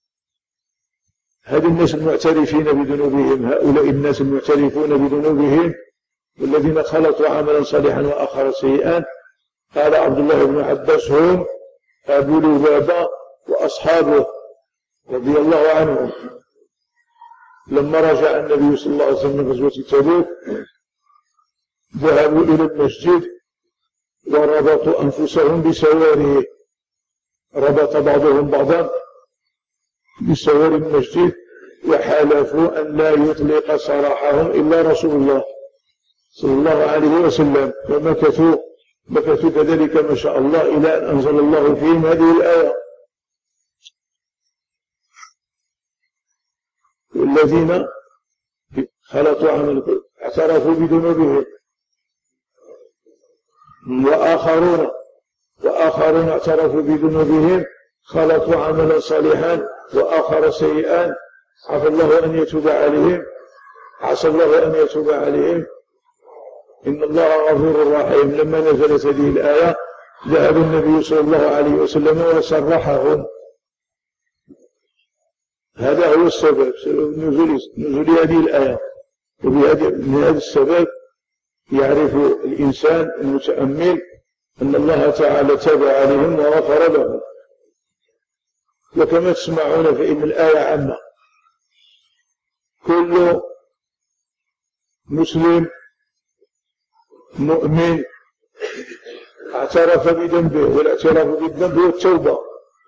هذه الناس المعترفين بذنوبهم، هؤلاء الناس المعترفون بذنوبهم والذين خلطوا عملا صالحا وآخر سيئا. قال عبد الله بن عباس هم أبو لبابة وأصحابه رضي الله عنهم. لما رجع النبي صلى الله عليه وسلم من غزوة تبوك ذهبوا إلى المسجد وربطوا أنفسهم بسواره، ربط بعضهم بعضا بسوار المسجد وحلفوا أن لا يطلق سراحهم إلا رسول الله صلى الله عليه وسلم، ومكثوا مكثوا كذلك ما شاء الله إلى أن أنزل الله فيهم هذه الآية والذين خلطوا عمل اعترفوا بذنوبهم وآخرون وآخرون اعترفوا بذنوبهم خلطوا عملا صالحا وآخر سيئا عسى الله أن يتوب عليهم عسى الله أن يتوب عليهم إن الله غفور رحيم. لما نزلت هذه الآية ذهب النبي صلى الله عليه وسلم وصرحهم. هذا هو السبب سبب نزول نزول هذه الآية. ومن هذا السبب يعرف الإنسان المتأمل أن الله تعالى تاب عليهم وغفر لهم. وكما تسمعون فإن الآية عامة، كل مسلم مؤمن اعترف بذنبه، والاعتراف بالذنب هو التوبة.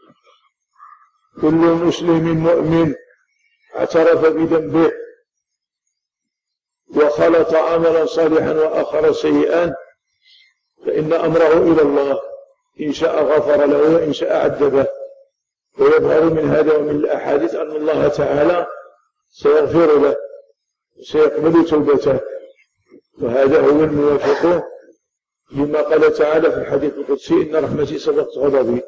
كل مسلم مؤمن اعترف بذنبه وخلط عملا صالحا وآخر سيئا فإن أمره إلى الله، إن شاء غفر له وإن شاء عذبه. ويظهر من هذا ومن الأحاديث أن الله تعالى سيغفر له وسيقبل توبته، وهذا هو الموافق لما قال تعالى في الحديث القدسي إن رحمتي سبقت غضبي.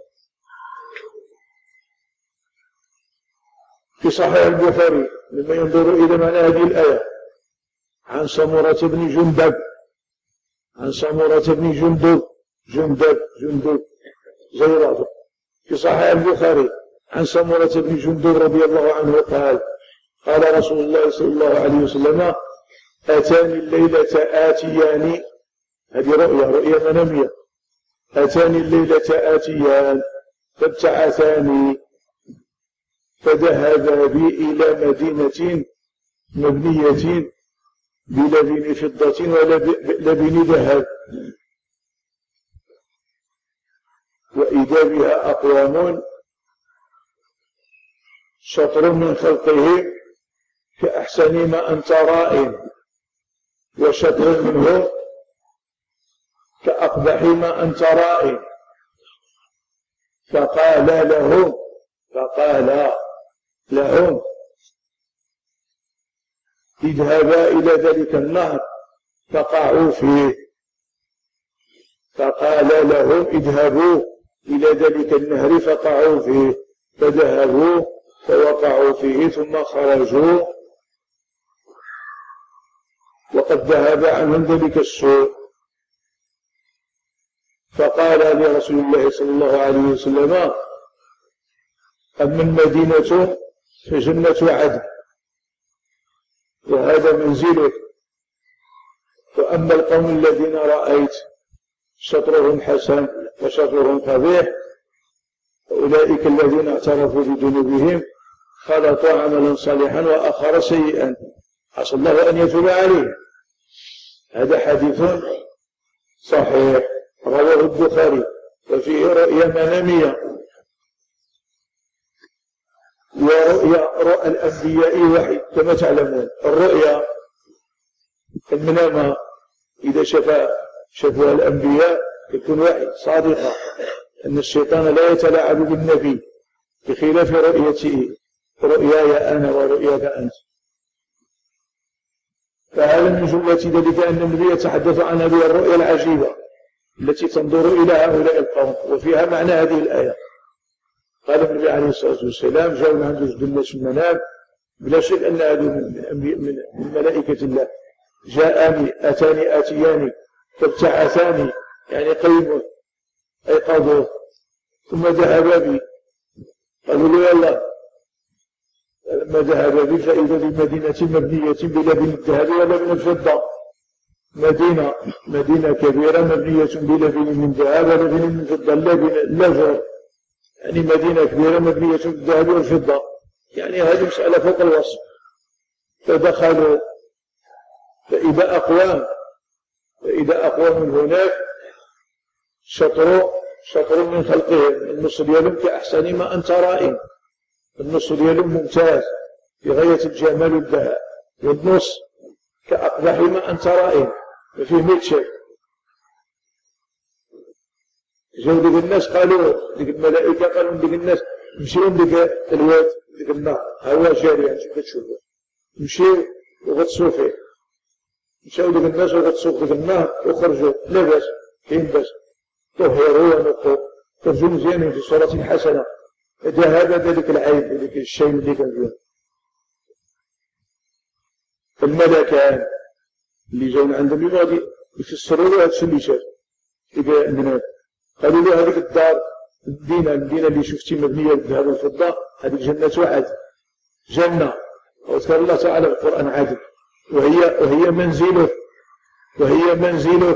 في صحيح البخاري لما ينظر إلى معنى هذه الآية عن سمرة بن جندب عن سمرة بن جندب جندب جندب زي بعضه في صحيح البخاري عن سمرة بن جندب رضي الله عنه قال قال رسول الله صلى الله عليه وسلم أتاني الليلة آتيان، هذه رؤيا رؤيا منامية، أتاني الليلة آتيان فابتعثاني فذهبا بي إلى مدينة مبنية بلبن فضة ولبن ذهب، وإذا بها أقوام شطر من خلقهم كأحسن ما أنت رائم، وشطر منه كأقبح ما أنت رائم. فقال لهم فقال لهم اذهبا إلى ذلك النهر فقعوا فيه. فقال لهم اذهبوا إلى ذلك النهر فقعوا فيه، فذهبوا فوقعوا فيه ثم خرجوا وقد ذهب عنهم ذلك السوء. فقال لرسول الله صلى الله عليه وسلم أما المدينة فجنة عدن وهذا منزلك، وأما القوم الذين رأيت شطرهم حسن وشطرهم قبيح أولئك الذين اعترفوا بذنوبهم خلطوا عملا صالحا وآخر سيئا عسى الله أن يتوب عليه. هذا حديث صحيح رواه البخاري وفيه رؤيا منامية، ورؤيا رؤى الأنبياء وحي كما تعلمون. الرؤيا المنامة إذا شفى شفوها الأنبياء يكون وحي صادقة، أن الشيطان لا يتلاعب بالنبي بخلاف رؤيته رؤياي أنا ورؤياك أنت. فهذا من جملة ذلك أن النبي يتحدث عن هذه الرؤيا العجيبة التي تنظر إلى هؤلاء القوم وفيها معنى هذه الآية. قال النبي عليه الصلاة والسلام جاءوا عنده جد الناس في المنام، بلا شك أن هذا من, من, من ملائكة الله. جاءني أتاني آتياني فابتعثاني يعني قيموا أيقظوا ثم ذهب بي. قالوا له يلا، لما ذهب بي فإذا بمدينة مبنية بلبن الذهب ولبن الفضة، مدينة مدينة كبيرة مبنية بلبن من ذهب ولبن من فضة، اللبن اللجر يعني مدينة كبيرة مبنية بالذهب والفضة، يعني هذه مسألة فوق الوصف. فدخلوا فإذا أقوام فإذا أقوام هناك شطر شطر من خلقهم، النص ديالهم كأحسن ما أنت رائم، النص ديالهم ممتاز بغاية الجمال والبهاء، والنص كأقبح ما أنت رائم ففيه مئة شيء. جاو ديك الناس قالوا ديك الملائكة قالوا ديك الناس مشيو ديك الواد ديك النهر هوا جاري يعني كتشوفوا، مشيو وغطسوا فيه، مشاو ديك الناس وغطسوا ديك النهر وخرجوا لا باس كاين باش طهروا ونقوا خرجوا مزيانين في صورة حسنة. ذهب ذلك العيب ذلك الشيء اللي كان فيه. الملكان اللي جاون عندهم غادي يفسروا له هذا الشيء اللي شاف. إذا عندنا قالوا له هذيك الدار المدينة المدينة اللي شفتي مبنية بالذهب والفضة هذيك جنة عدن، جنة وذكر الله تعالى في القرآن عدن، وهي وهي منزله وهي منزله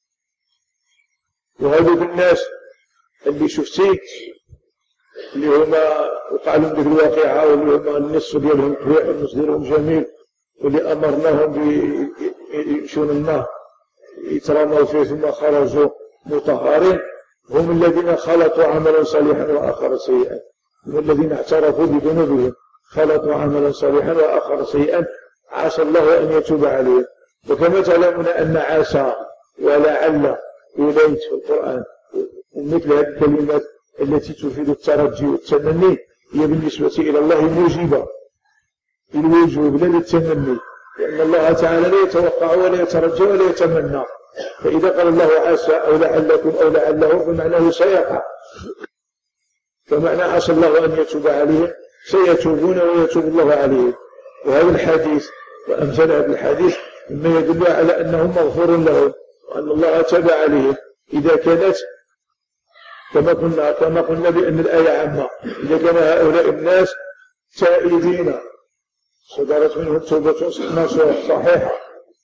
وهذوك الناس اللي شفتي اللي هما وقع لهم ديك الواقعة واللي هما النصف ديالهم قبيح والنصف ديالهم جميل واللي أمرناهم بيمشون النار يترموا فيه ثم خرجوا مطهرين، هم الذين خلطوا عملا صالحا وآخر سيئا، هم الذين اعترفوا بذنوبهم خلطوا عملا صالحا وآخر سيئا عسى الله أن يتوب عليهم. وكما تعلمون أن عسى ولعل وليت في القرآن ومثل هذه الكلمات التي تفيد الترجي والتمني هي بالنسبة إلى الله موجبة الوجوب لا للتمني، لأن الله تعالى لا يتوقع ولا يترجى ولا يتمنى. فإذا قال الله عسى أو لعلكم أو لعله فمعناه سيقع، فمعنى عسى الله أن يتوب عليهم سيتوبون ويتوب الله عليهم. وهذا الحديث وأمثال هذا الحديث مما يدل على أنهم مغفور لهم وأن الله تاب عليهم. إذا كانت كما قلنا كما قلنا بأن الآية عامة، إذا كان هؤلاء الناس تائبين صدرت منهم توبة نصوح صحيحة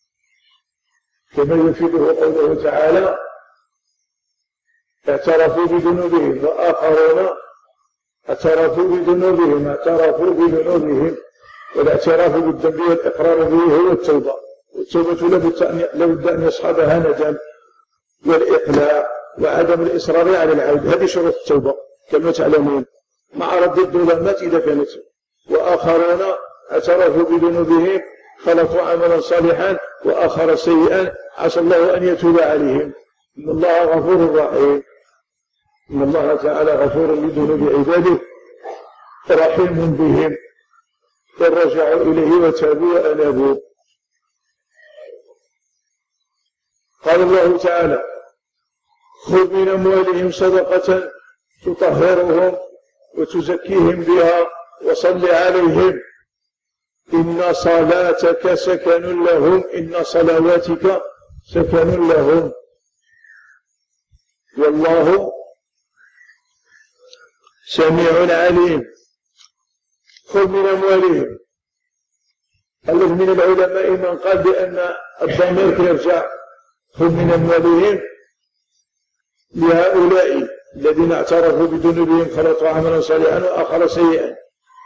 كما يفيده قوله تعالى اعترفوا بذنوبهم، وآخرون اعترفوا بذنوبهم اعترفوا بذنوبهم والاعتراف بالذنب والإقرار به هو التوبة. والتوبة لابد أن يصحبها ندم والإقلاع وعدم الإصرار على العود، هذه شروط التوبة كما تعلمون مع رد الظلمات إذا كانت. وآخرون اعترفوا بذنوبهم خلطوا عملا صالحا وآخر سيئا عسى الله أن يتوب عليهم. إن الله غفور رحيم، إن الله تعالى غفور لذنوب عباده رحيم بهم إن رجعوا إليه وتابوا وأنابوا. قال الله تعالى خذ من أموالهم صدقة تطهرهم وتزكيهم بها وصل عليهم إن صلاتك سكن لهم إن صلواتك سكن لهم والله سميع عليم. خذ من أموالهم. ألف من العلماء من قال بأن الضمير يرجع خذ من أموالهم لهؤلاء الذين اعترفوا بذنوبهم خلطوا عملا صالحا وآخر سيئا،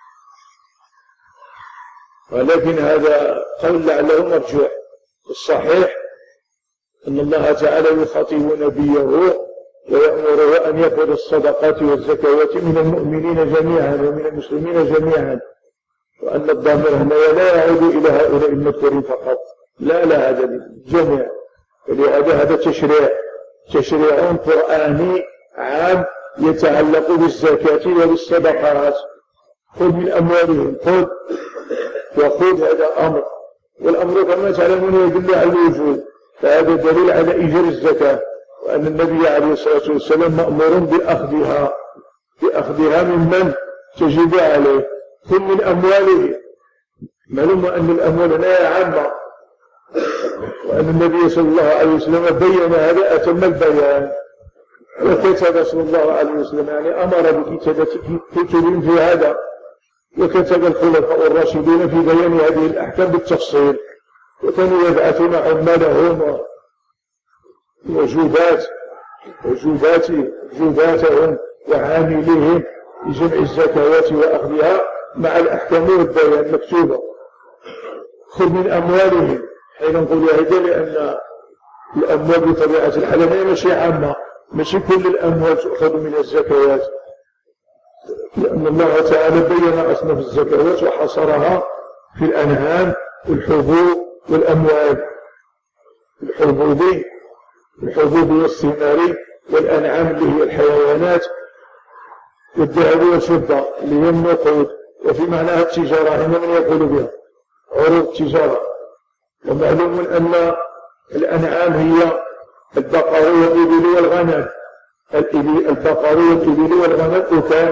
ولكن هذا قول لعله مرجوح. الصحيح أن الله تعالى يخاطب نبيه ويأمره أن يأخذ الصدقات والزكوات من المؤمنين جميعا ومن المسلمين جميعا، وأن الضمير هنا لا يعود إلى هؤلاء المذكورين فقط، لا لا هذا الجميع. ولهذا هذا تشريع تشريع قرآني عام يتعلق بالزكاة وبالصدقات. خذ من أموالهم، خذ وخذ هذا أمر، والأمر كما تعلمون يدل على الوجوب، فهذا دليل على إيجاب الزكاة وأن النبي عليه الصلاة والسلام مأمور بأخذها بأخذها ممن تجب عليه. خذ من أموالهم، معلوم أن الأموال هنا عامة، وأن النبي صلى الله عليه وسلم بين هذا أتم البيان، وكتب صلى الله عليه وسلم يعني أمر بكتابة كتب في هذا، وكتب الخلفاء الراشدين في بيان هذه الأحكام بالتفصيل، وكانوا يبعثون عمالهم وجوبات وجوبات جوباتهم وعامليهم لجمع الزكوات وأخذها مع الأحكام والبيان مكتوبة. خذ من أموالهم، حين نقول هذا لأن الأموال بطبيعة الحال هي ماشي عامة، ماشي كل الأموال تؤخذ من الزكوات، لأن الله تعالى بين أصناف الزكوات وحصرها في الأنعام والحبوب والأموال. الحبوب الحبوب والثمار، والأنعام اللي هي الحيوانات، والذهب والفضة اللي هي النقود، وفي معناها التجارة هنا من يقول بها عروض التجارة. ومعلوم أن الأنعام هي البقر والإبل والغنم. البقر والإبل والغنم أكال،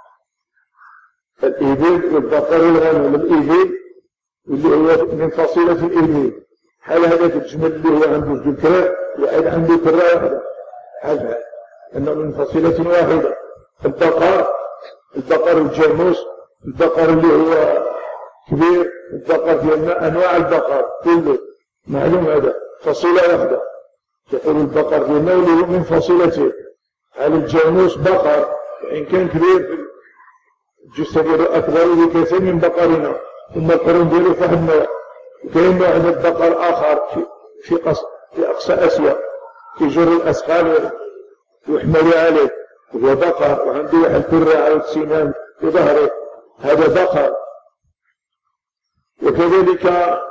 الإبل والبقر والغنم. الإبل اللي هو من فصيلة الإبل، حال هذاك الجمل اللي هو عنده جوج كرا وعاد عنده كرة واحدة، حال أنه من فصيلة واحدة. البقر البقر الجاموس، البقر اللي هو كبير، البقر ديالنا أنواع البقر كله معلوم، هذا فصيلة واحدة. يقول البقر ديالنا اللي هو من فصيلته. على الجاموس بقر وإن كان كبير الجثة ديالو أكبر بكثير من بقرنا، ثم القرون ديالو فواحد النوع. وكاين نوع من البقر آخر في في, قص في أقصى آسيا يجر الأثقال ويحمل عليه، وهو بقر وعنده واحد الكرة أو السنان في ظهره، هذا بقر. وكذلك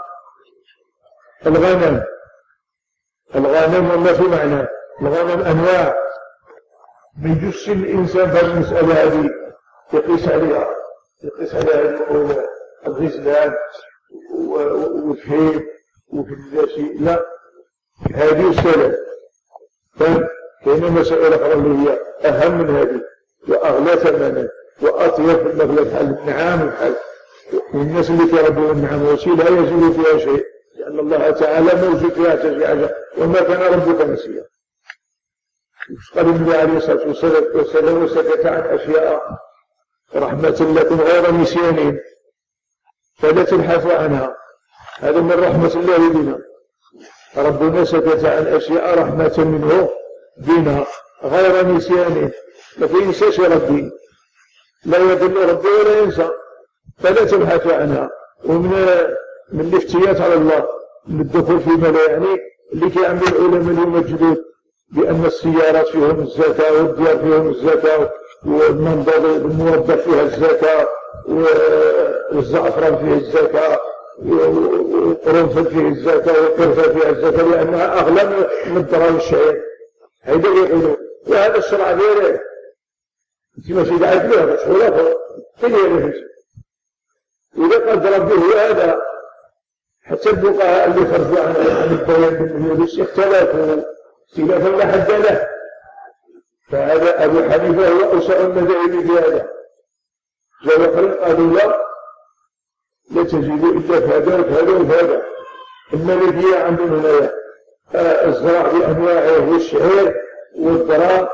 الغنم، الغنم والله في معنى الغنم أنواع. ما يجوزش الإنسان في المسألة هذه يقيس عليها يقيس عليها الغزلان والفهيم وكل لا، هذه السلام. كاين مسائل أخرى اللي هي أهم من هذه وأغلى ثمنا وأطيب في المبلغ بحال النعام والحال. والناس اللي كيربوا النعام وشي لا يزيد فيها شيء، لأن الله تعالى موجود فيها تشريع وما كان ربك نسيا. قال النبي عليه الصلاة والسلام وسكت عن أشياء رحمة لكم غير نسيان فلا تبحثوا عنها. هذا من رحمة الله بنا، ربنا سكت عن أشياء رحمة منه بنا غير نسيان. ما ينساش ربي، لا يضل ربي ولا ينسى، فلا تبحثوا عنها. ومن من الافتيات على الله من الدخول فيما لا يعني اللي كيعمل العلماء اليوم الجدد بأن السيارات فيهم الزكاة والديار فيهم الزكاة والمنضد الموظف فيها الزكاة والزعفران فيه الزكاة والقرنفل فيه الزكاة والقرفة فيها الزكاة لأنها أغلى من الدراهم الشعير. هيدا يقولوا وهذا الشرع غيره انت ماشي قاعد له هذا شغله فين يعرف. إذا قد ربي هو هذا حتى الفقهاء اللي خرجوا عن البيان بالنيولوس اختلفوا اختلافا لا حد له. فهذا أبو حنيفة هو أوسع المذاهب في هذا. جاء قالوا لا لا تجد إلا في هذا وفي هذا وفي هذا. المالكية عندهم هنا الزراع بأنواعه والشعير والذرة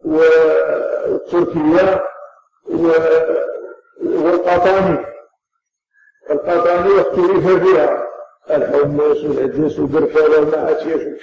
والتركية والقطاني. القطاني اختلف فيها الحمص والعدس والبرفان والمعاتيش.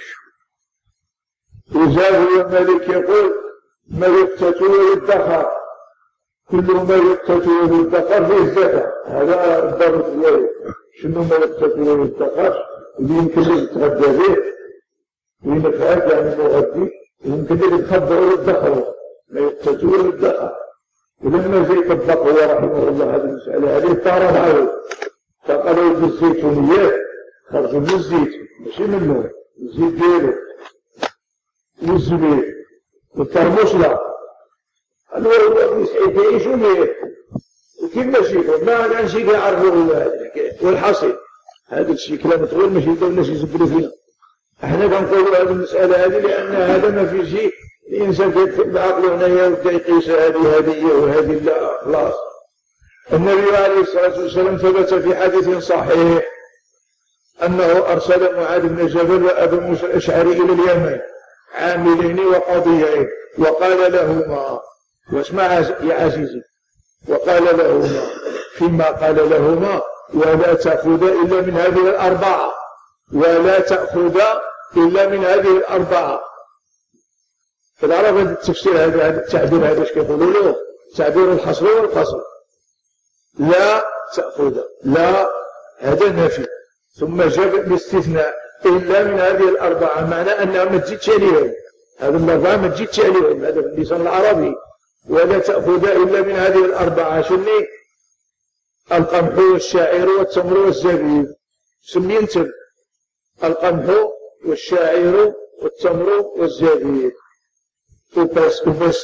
وزاد المالك يقول ما يقتت ويدخر، كل ما يقتت ويدخر فيه الزكاة. هذا الضابط الوالد. شنو ما يقتت ويدخر؟ اللي يمكن لك تغدى به وينفعك يعني مغذي، يمكن لك تخبئ ويدخره. ما يقتت ويدخر. ولما زي طبق هو رحمه الله هذه المسألة هذه اضطرب عليه، فقالوا بالزيتونيات خرجوا من الزيت ماشي منه الزيت ديالو والزبيب والترموس لا. قالوا يعيشوا ليه وكيف ماشيكم ما كان شي يعرفوا والحصيل. هذا الشيء كلام طويل ماشي يبداو الناس يزبلوا فينا. احنا كنقولوا هذه المسألة هذه لأن هذا ما في شيء الإنسان كيدخل بعقله هنايا ويبدا يقيس هذه هدية وهذه لا خلاص. النبي عليه الصلاة والسلام ثبت في حديث صحيح أنه أرسل معاذ بن جبل وأبو موسى الأشعري إلى اليمن عاملين وقاضيين، وقال لهما واسمع يا عزيزي، وقال لهما فيما قال لهما ولا تأخذ إلا من هذه الأربعة، ولا تأخذ إلا من هذه الأربعة. فالعرب هذا التفسير هذا التعبير هذا ايش كيقولوا له؟ تعبير الحصر والقصر. لا تأخذ لا هذا نفي، ثم جاء الاستثناء إلا من هذه الأربعة، معنى أنها ما تجيتش عليهم، هذه الأربعة ما تجيتش عليهم، هذا في اللسان العربي. ولا تأخذ إلا من هذه الأربعة شني؟ القمح والشعير والتمر والزبيب. سمينتم القمح والشعير والتمر والزبيب وبس وبس،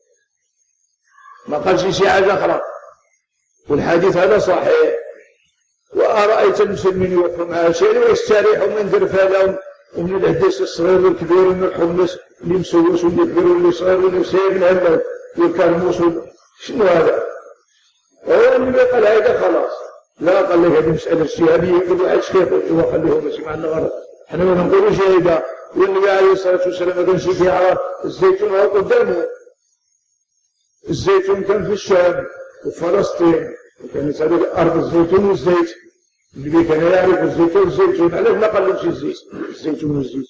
ما قالش شي حاجة أخرى. والحديث هذا صحيح. وأرأيت المسلمين يوقفوا مع شيء ويستريحوا من درفالهم ومن العديس الصغير والكبير ومن الحمص اللي مسوس واللي كبير واللي صغير واللي سايب الهمل والكرموس. شنو هذا؟ هو اللي قال هذا خلاص. لا قال لك هذه مسألة اجتهادية يقول واحد شيخ وخليهم بس مع غلط. احنا ما نقولوش هذا. والنبي عليه الصلاة والسلام ما كانش يعرف الزيتون هو قدامه. الزيتون كان في الشام وفي فلسطين وكانت هذه أرض الزيتون والزيت. النبي كان يعرف الزيتون والزيتون. علاش ما قالوش الزيت؟ الزيتون والزيت.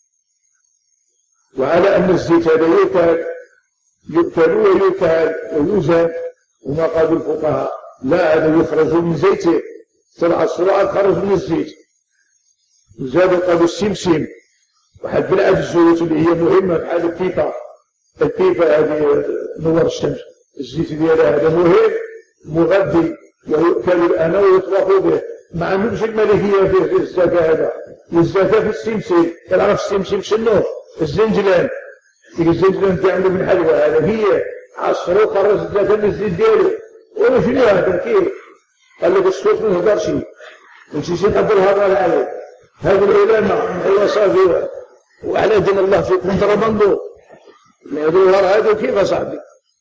وعلى أن الزيت هذا يؤكل يؤكل ويؤكل ويوزن. وما قال الفقهاء لا هذا يخرج من زيته طلع الصراع خرج من الزيت. وزادوا قالوا السمسم واحد من الزيوت اللي هي مهمة بحال البيبة. البيبة هذه نور الشمس. الزيت ديالها هذا مهم مغذي ويؤكل الآن ويطبخ به مع نفس الملكية في الزكاة هذا. والزكاة في السمسم. تعرف السمسم شنو؟ الزنجلان. الزنجلان تعملوا من حلوى هذا هي عصروا خرج الزكاة من الزيت ديالو. ولا شنو هذا كيف؟ قال لك الصوت ما يهضرش ونمشي شي نقدر هضر عليه. هذه العلماء ايوا صافي وعلى دين الله في كونتراباندو يهضروا هذا كيف اصاحبي؟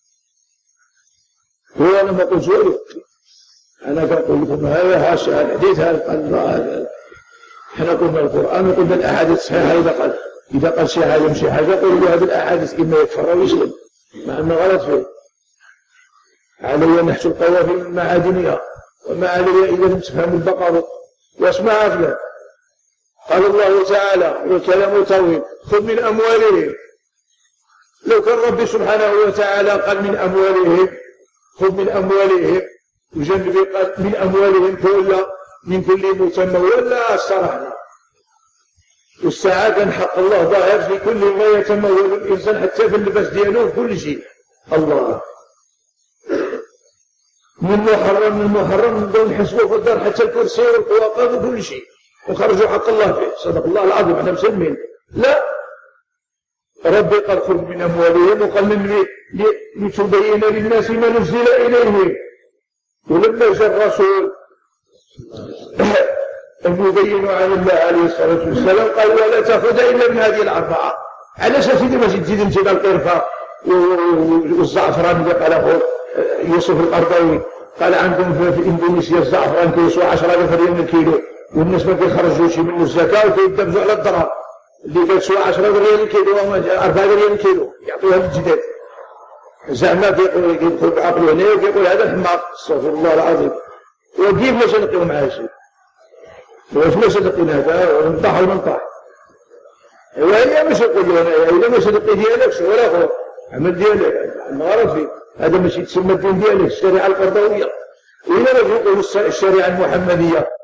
هو انا ما قلت والو. انا كنقول لكم هذا هاشا الحديث هذا قال احنا قلنا القران وقلنا الاحاديث الصحيحه. اذا قال اذا قال شي حاجه مشي حاجه قولوا هذه الاحاديث اما يكفر او يسلم مع انه غلط فيه. علي نحت القوافي من معادنها وما علي إذا لم تفهم البقر واسمع أفلا. قال الله تعالى والكلام طويل خذ من أموالهم. لو كان ربي سبحانه وتعالى قال من أموالهم خذ من أموالهم وجنبي قال من أموالهم كل من كل متم ولا استرحنا. والساعة كان حق الله ظاهر في كل ما يتمول الإنسان حتى في اللباس ديالو في كل شيء. الله من محرم من محرم نبداو نحسبوا في الدار حتى الكرسي والقواقب وكل شيء وخرجوا حق الله فيه. صدق الله العظيم احنا مسلمين. لا ربي قال خذ من اموالهم وقال من لتبين للناس ما نزل اليهم. ولما جاء الرسول المبين عن الله عليه الصلاه والسلام قال ولا تاخذ الا من هذه الاربعه. علاش سيدي ما تزيد انت القرفه والزعفران اللي قاله يوسف القرضاوي قال عندهم في اندونيسيا الزعفران كيسوى عشرة آلاف ريال الكيلو والناس ما كيخرجوش منه الزكاه وكيدبزوا على الدراهم اللي كتسوى عشرة ريال الكيلو أربعة ريال الكيلو يعطوها للجداد. زعما كيقول كيدخل بعقله هنا كيقول هذا حماق. استغفر الله العظيم. وكيف باش نلقيو معاه شي؟ واش باش نلقينا هذا ونطاح وننطاح؟ ايوا هي باش نقولوا هنايا الا باش نلقي ديالك شو ولا اخر عمل ديالك المغرب فيه. هذا ماشي تسمى الدين ديالك الشريعه القرضاويه. وإلا باش نقولوا الشريعه المحمديه